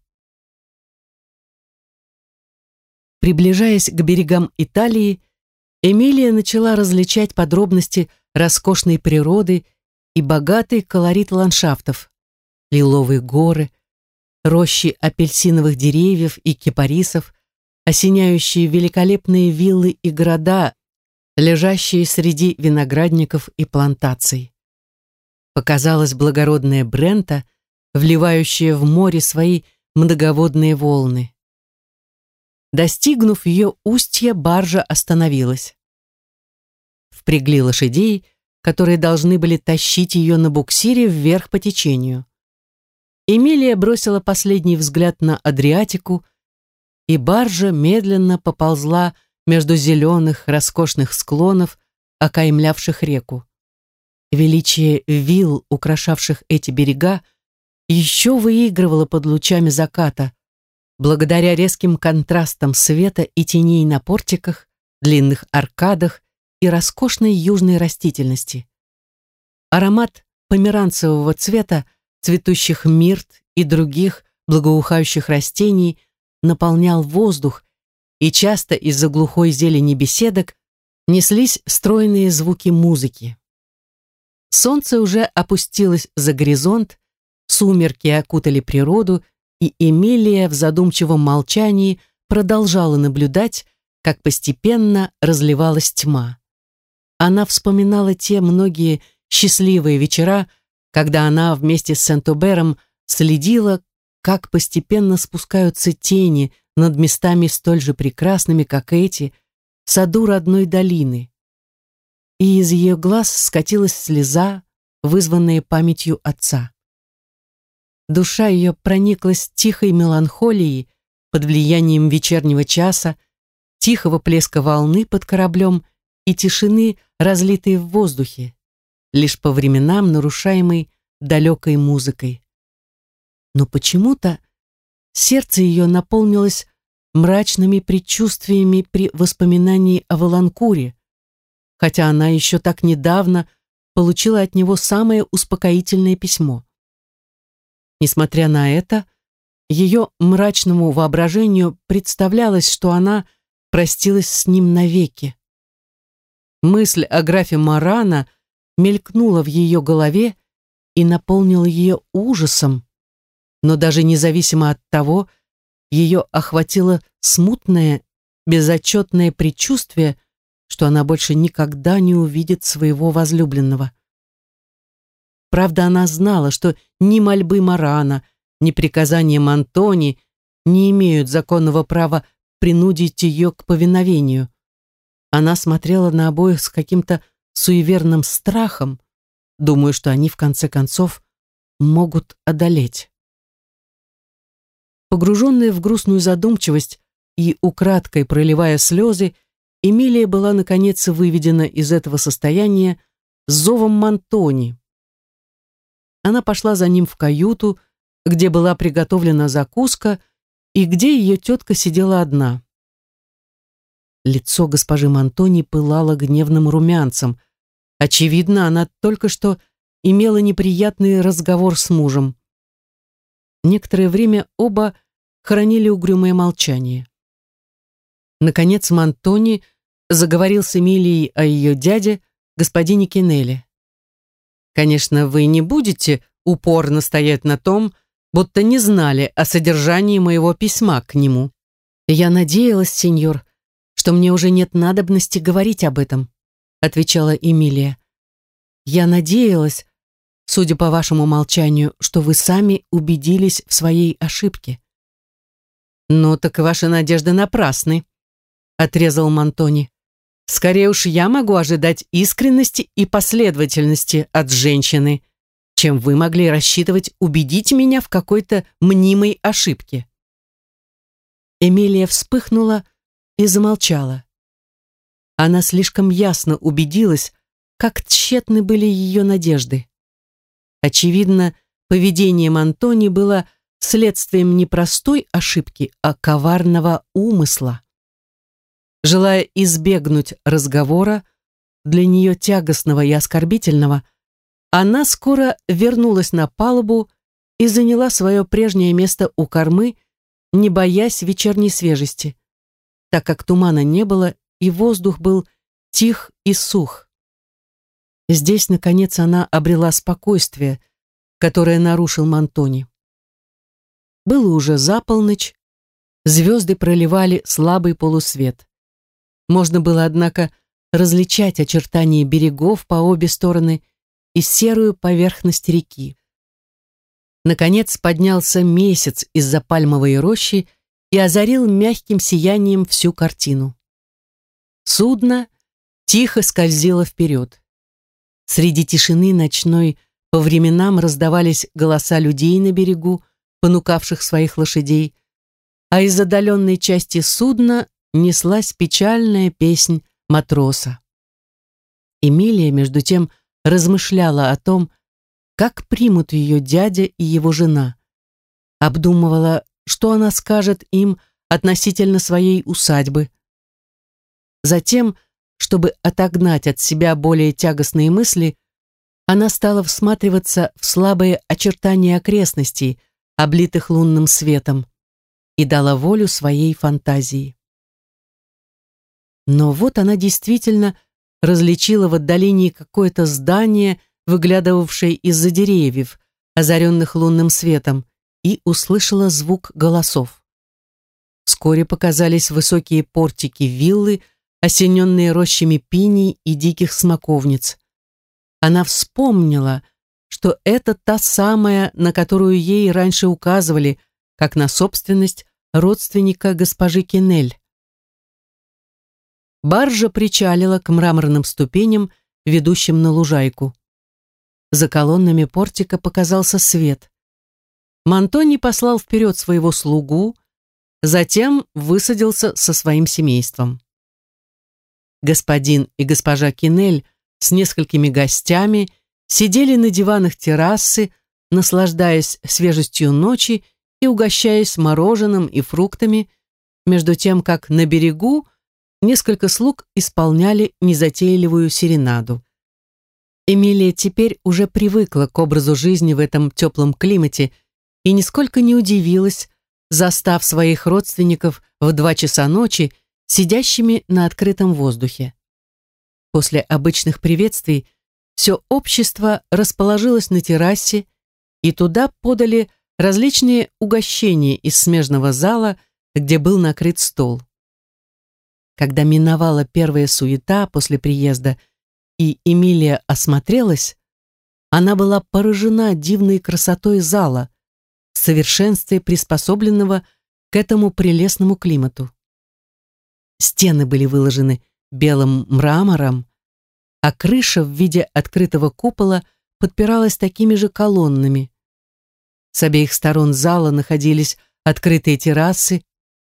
Приближаясь к берегам Италии, Эмилия начала различать подробности роскошной природы и богатый колорит ландшафтов, лиловые горы, рощи апельсиновых деревьев и кипарисов, осеняющие великолепные виллы и города, лежащие среди виноградников и плантаций. Показалась благородная Брента, вливающая в море свои многоводные волны. Достигнув ее устья, баржа остановилась. Впрягли лошадей, которые должны были тащить ее на буксире вверх по течению. Эмилия бросила последний взгляд на Адриатику, и баржа медленно поползла между зеленых, роскошных склонов, окаймлявших реку. Величие вилл, украшавших эти берега, еще выигрывало под лучами заката, благодаря резким контрастам света и теней на портиках, длинных аркадах и роскошной южной растительности. Аромат померанцевого цвета, цветущих мирт и других благоухающих растений наполнял воздух, и часто из-за глухой зелени беседок неслись стройные звуки музыки. Солнце уже опустилось за горизонт, сумерки окутали природу, и Эмилия в задумчивом молчании продолжала наблюдать, как постепенно разливалась тьма. Она вспоминала те многие счастливые вечера, когда она вместе с Сент-Обером следила, как постепенно спускаются тени над местами столь же прекрасными, как эти, в саду родной долины. И из ее глаз скатилась слеза, вызванная памятью отца. Душа ее прониклась тихой меланхолией под влиянием вечернего часа, тихого плеска волны под кораблем и тишины, разлитой в воздухе, лишь по временам нарушаемый далекой музыкой. Но почему-то сердце ее наполнилось мрачными предчувствиями при воспоминании о Воланкуре, хотя она еще так недавно получила от него самое успокоительное письмо. Несмотря на это, ее мрачному воображению представлялось, что она простилась с ним навеки. Мысль о графе Марана мелькнула в ее голове и наполнила ее ужасом, но даже независимо от того, ее охватило смутное, безотчетное предчувствие, что она больше никогда не увидит своего возлюбленного. Правда, она знала, что ни мольбы Марана, ни приказания Монтони не имеют законного права принудить ее к повиновению. Она смотрела на обоих с каким-то суеверным страхом, думая, что они в конце концов могут одолеть. Погруженная в грустную задумчивость и украдкой проливая слезы, Эмилия была наконец выведена из этого состояния с зовом Монтони. Она пошла за ним в каюту, где была приготовлена закуска и где ее тетка сидела одна. Лицо госпожи Монтони пылало гневным румянцем. Очевидно, она только что имела неприятный разговор с мужем. Некоторое время оба хранили угрюмое молчание. Наконец Монтони заговорил с Эмилией о ее дяде, господине Кинелле. «Конечно, вы не будете упорно стоять на том, будто не знали о содержании моего письма к нему. Я надеялась, сеньор, что мне уже нет надобности говорить об этом», отвечала Эмилия. «Я надеялась, судя по вашему молчанию, что вы сами убедились в своей ошибке». «Ну, так ваши надежды напрасны», отрезал Монтони. «Скорее уж я могу ожидать искренности и последовательности от женщины, чем вы могли рассчитывать убедить меня в какой-то мнимой ошибке». Эмилия вспыхнула и замолчала. Она слишком ясно убедилась, как тщетны были ее надежды. Очевидно, поведение Монтони было следствием не простой ошибки, а коварного умысла. Желая избегнуть разговора, для нее тягостного и оскорбительного, она скоро вернулась на палубу и заняла свое прежнее место у кормы, не боясь вечерней свежести, так как тумана не было и воздух был тих и сух. Здесь, наконец, она обрела спокойствие, которое нарушил Монтони. Было уже за полночь, звезды проливали слабый полусвет. Можно было, однако, различать очертания берегов по обе стороны и серую поверхность реки. Наконец поднялся месяц из-за пальмовой рощи и озарил мягким сиянием всю картину. Судно тихо скользило вперед. Среди тишины ночной по временам раздавались голоса людей на берегу, понукавших своих лошадей, а из отдаленной части судна неслась печальная песнь матроса. Эмилия, между тем, размышляла о том, как примут ее дядя и его жена. Обдумывала, что она скажет им относительно своей усадьбы. Затем, чтобы отогнать от себя более тягостные мысли, она стала всматриваться в слабые очертания окрестностей, облитых лунным светом, и дала волю своей фантазии. Но вот она действительно различила в отдалении какое-то здание, выглядывавшее из-за деревьев, озаренных лунным светом, и услышала звук голосов. Вскоре показались высокие портики виллы, осененные рощами пиний и диких смоковниц. Она вспомнила, что это та самая, на которую ей раньше указывали, как на собственность родственника госпожи Кинель. Баржа причалила к мраморным ступеням, ведущим на лужайку. За колоннами портика показался свет. Монтони послал вперед своего слугу, затем высадился со своим семейством. Господин и госпожа Кинель с несколькими гостями сидели на диванах террасы, наслаждаясь свежестью ночи и угощаясь мороженым и фруктами, между тем, как на берегу несколько слуг исполняли незатейливую серенаду. Эмилия теперь уже привыкла к образу жизни в этом теплом климате и нисколько не удивилась, застав своих родственников в два часа ночи сидящими на открытом воздухе. После обычных приветствий все общество расположилось на террасе, и туда подали различные угощения из смежного зала, где был накрыт стол. Когда миновала первая суета после приезда, и Эмилия осмотрелась, она была поражена дивной красотой зала, в совершенстве приспособленного к этому прелестному климату. Стены были выложены белым мрамором, а крыша в виде открытого купола подпиралась такими же колоннами. С обеих сторон зала находились открытые террасы,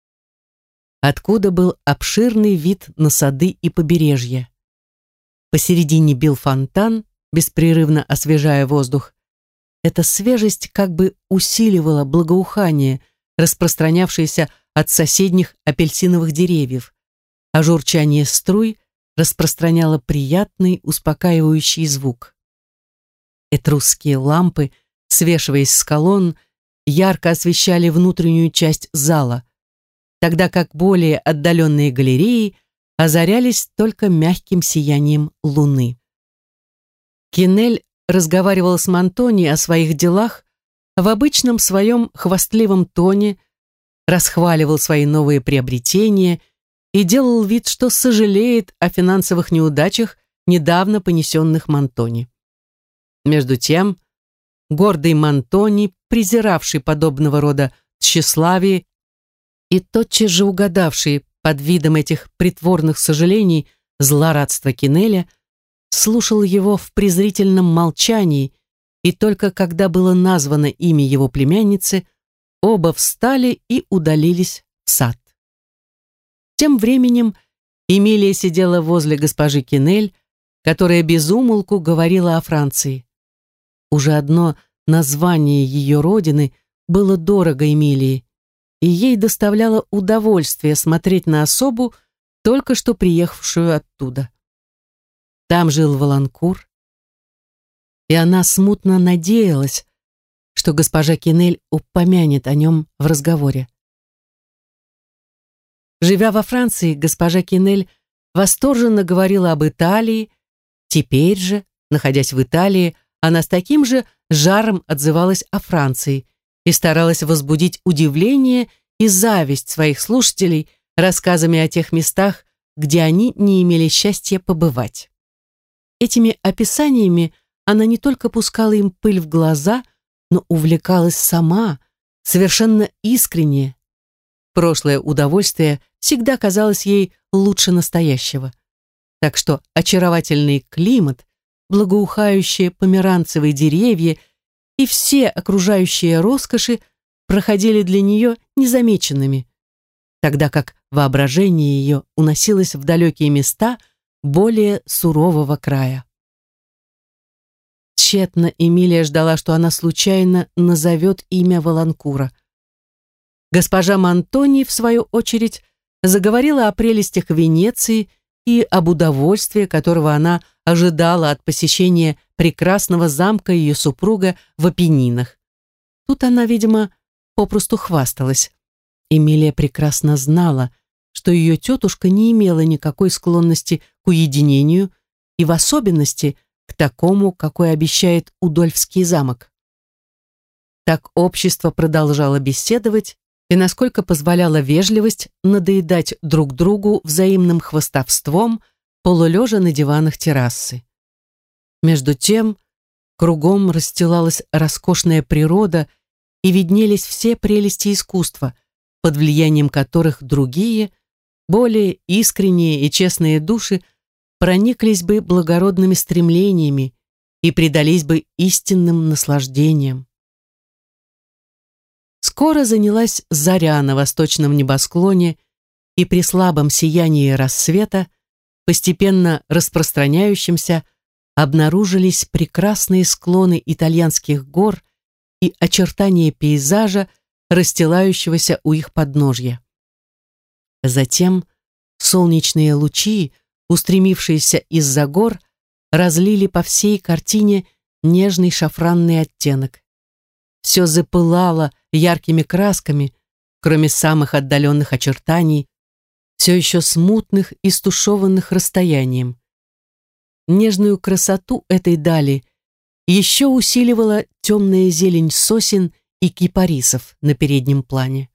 откуда был обширный вид на сады и побережье. Посередине бил фонтан, беспрерывно освежая воздух. Эта свежесть как бы усиливала благоухание, распространявшееся от соседних апельсиновых деревьев, а журчание струй распространяло приятный, успокаивающий звук. Этрусские лампы, свешиваясь с колонн, ярко освещали внутреннюю часть зала, тогда как более отдаленные галереи озарялись только мягким сиянием луны. Кинель разговаривал с Монтони о своих делах в обычном своем хвастливом тоне, расхваливал свои новые приобретения и делал вид, что сожалеет о финансовых неудачах, недавно понесенных Монтони. Между тем, гордый Монтони, презиравший подобного рода тщеславие и тотчас же угадавший под видом этих притворных сожалений злорадство Кинеля, слушал его в презрительном молчании, и только когда было названо имя его племянницы, оба встали и удалились в сад. Тем временем Эмилия сидела возле госпожи Кинель, которая без умолку говорила о Франции. Уже одно название ее родины было дорого Эмилии, и ей доставляло удовольствие смотреть на особу, только что приехавшую оттуда. Там жил Валанкур, и она смутно надеялась, что госпожа Кинель упомянет о нем в разговоре. Живя во Франции, госпожа Кинель восторженно говорила об Италии. Теперь же, находясь в Италии, она с таким же жаром отзывалась о Франции и старалась возбудить удивление и зависть своих слушателей рассказами о тех местах, где они не имели счастья побывать. Этими описаниями она не только пускала им пыль в глаза, но увлекалась сама, совершенно искренне. Прошлое удовольствие всегда казалось ей лучше настоящего. Так что очаровательный климат, благоухающие померанцевые деревья и все окружающие роскоши проходили для нее незамеченными, тогда как воображение ее уносилось в далекие места более сурового края. Тщетно Эмилия ждала, что она случайно назовет имя Валанкура. Госпожа Монтони, в свою очередь, заговорила о прелестях Венеции и об удовольствии, которого она ожидала от посещения прекрасного замка ее супруга в Апеннинах. Тут она, видимо, попросту хвасталась. Эмилия прекрасно знала, что ее тетушка не имела никакой склонности к уединению и в особенности к такому, какой обещает Удольфский замок. Так общество продолжало беседовать, и, насколько позволяла вежливость, надоедать друг другу взаимным хвастовством, полулежа на диванах террасы. Между тем, кругом расстилалась роскошная природа, и виднелись все прелести искусства, под влиянием которых другие, более искренние и честные души прониклись бы благородными стремлениями и предались бы истинным наслаждениям. Скоро занялась заря на восточном небосклоне, и при слабом сиянии рассвета, постепенно распространяющемся, обнаружились прекрасные склоны итальянских гор и очертания пейзажа, расстилающегося у их подножья. Затем солнечные лучи, устремившиеся из-за гор, разлили по всей картине нежный шафранный оттенок. Все запылало яркими красками, кроме самых отдаленных очертаний, все еще смутных и стушеванных расстоянием. Нежную красоту этой дали еще усиливала темная зелень сосен и кипарисов на переднем плане.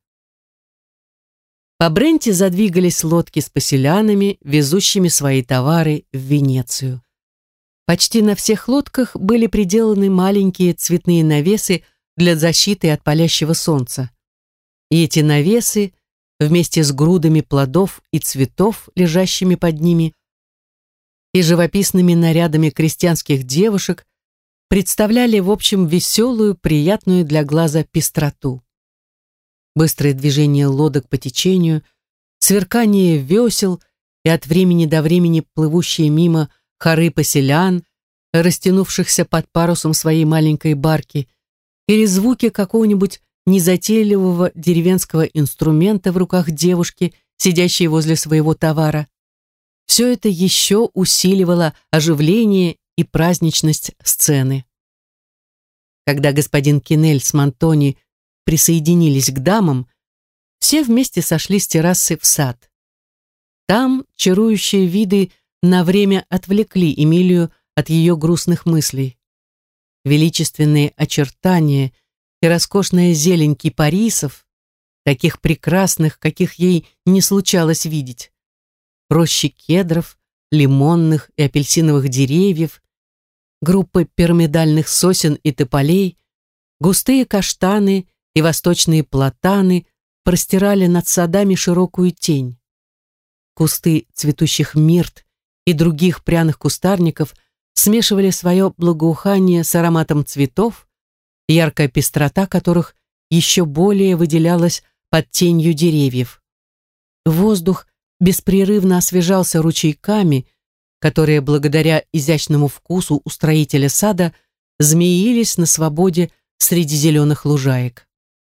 По Бренте задвигались лодки с поселянами, везущими свои товары в Венецию. Почти на всех лодках были приделаны маленькие цветные навесы для защиты от палящего солнца. И эти навесы, вместе с грудами плодов и цветов, лежащими под ними, и живописными нарядами крестьянских девушек, представляли, в общем, веселую, приятную для глаза пестроту. Быстрое движение лодок по течению, сверкание весел и от времени до времени плывущие мимо хоры поселян, растянувшихся под парусом своей маленькой барки, или звуки какого-нибудь незатейливого деревенского инструмента в руках девушки, сидящей возле своего товара. Все это еще усиливало оживление и праздничность сцены. Когда господин Кинель с Монтони присоединились к дамам, все вместе сошли с террасы в сад. Там чарующие виды на время отвлекли Эмилию от ее грустных мыслей. Величественные очертания и роскошная зелень кипарисов, таких прекрасных, каких ей не случалось видеть, рощи кедров, лимонных и апельсиновых деревьев, группы пирамидальных сосен и тополей, густые каштаны и восточные платаны простирали над садами широкую тень. Кусты цветущих мирт и других пряных кустарников смешивали свое благоухание с ароматом цветов, яркая пестрота которых еще более выделялась под тенью деревьев. Воздух беспрерывно освежался ручейками, которые, благодаря изящному вкусу устроителя сада, змеились на свободе среди зеленых лужаек.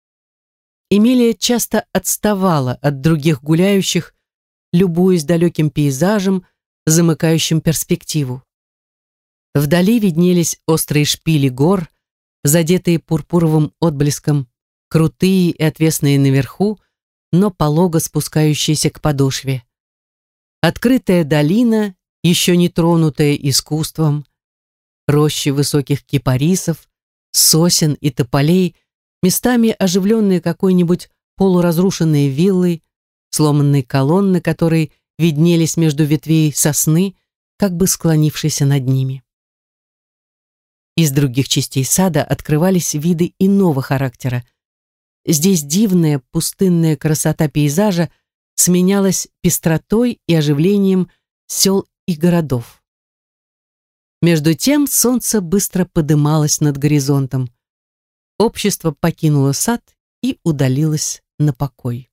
Эмилия часто отставала от других гуляющих, любуясь далеким пейзажем, замыкающим перспективу. Вдали виднелись острые шпили гор, задетые пурпуровым отблеском, крутые и отвесные наверху, но полого спускающиеся к подошве. Открытая долина, еще не тронутая искусством, рощи высоких кипарисов, сосен и тополей, местами оживленные какой-нибудь полуразрушенной виллой, сломанные колонны, которые виднелись между ветвей сосны, как бы склонившейся над ними. Из других частей сада открывались виды иного характера. Здесь дивная пустынная красота пейзажа сменялась пестротой и оживлением сел и городов. Между тем солнце быстро подымалось над горизонтом. Общество покинуло сад и удалилось на покой.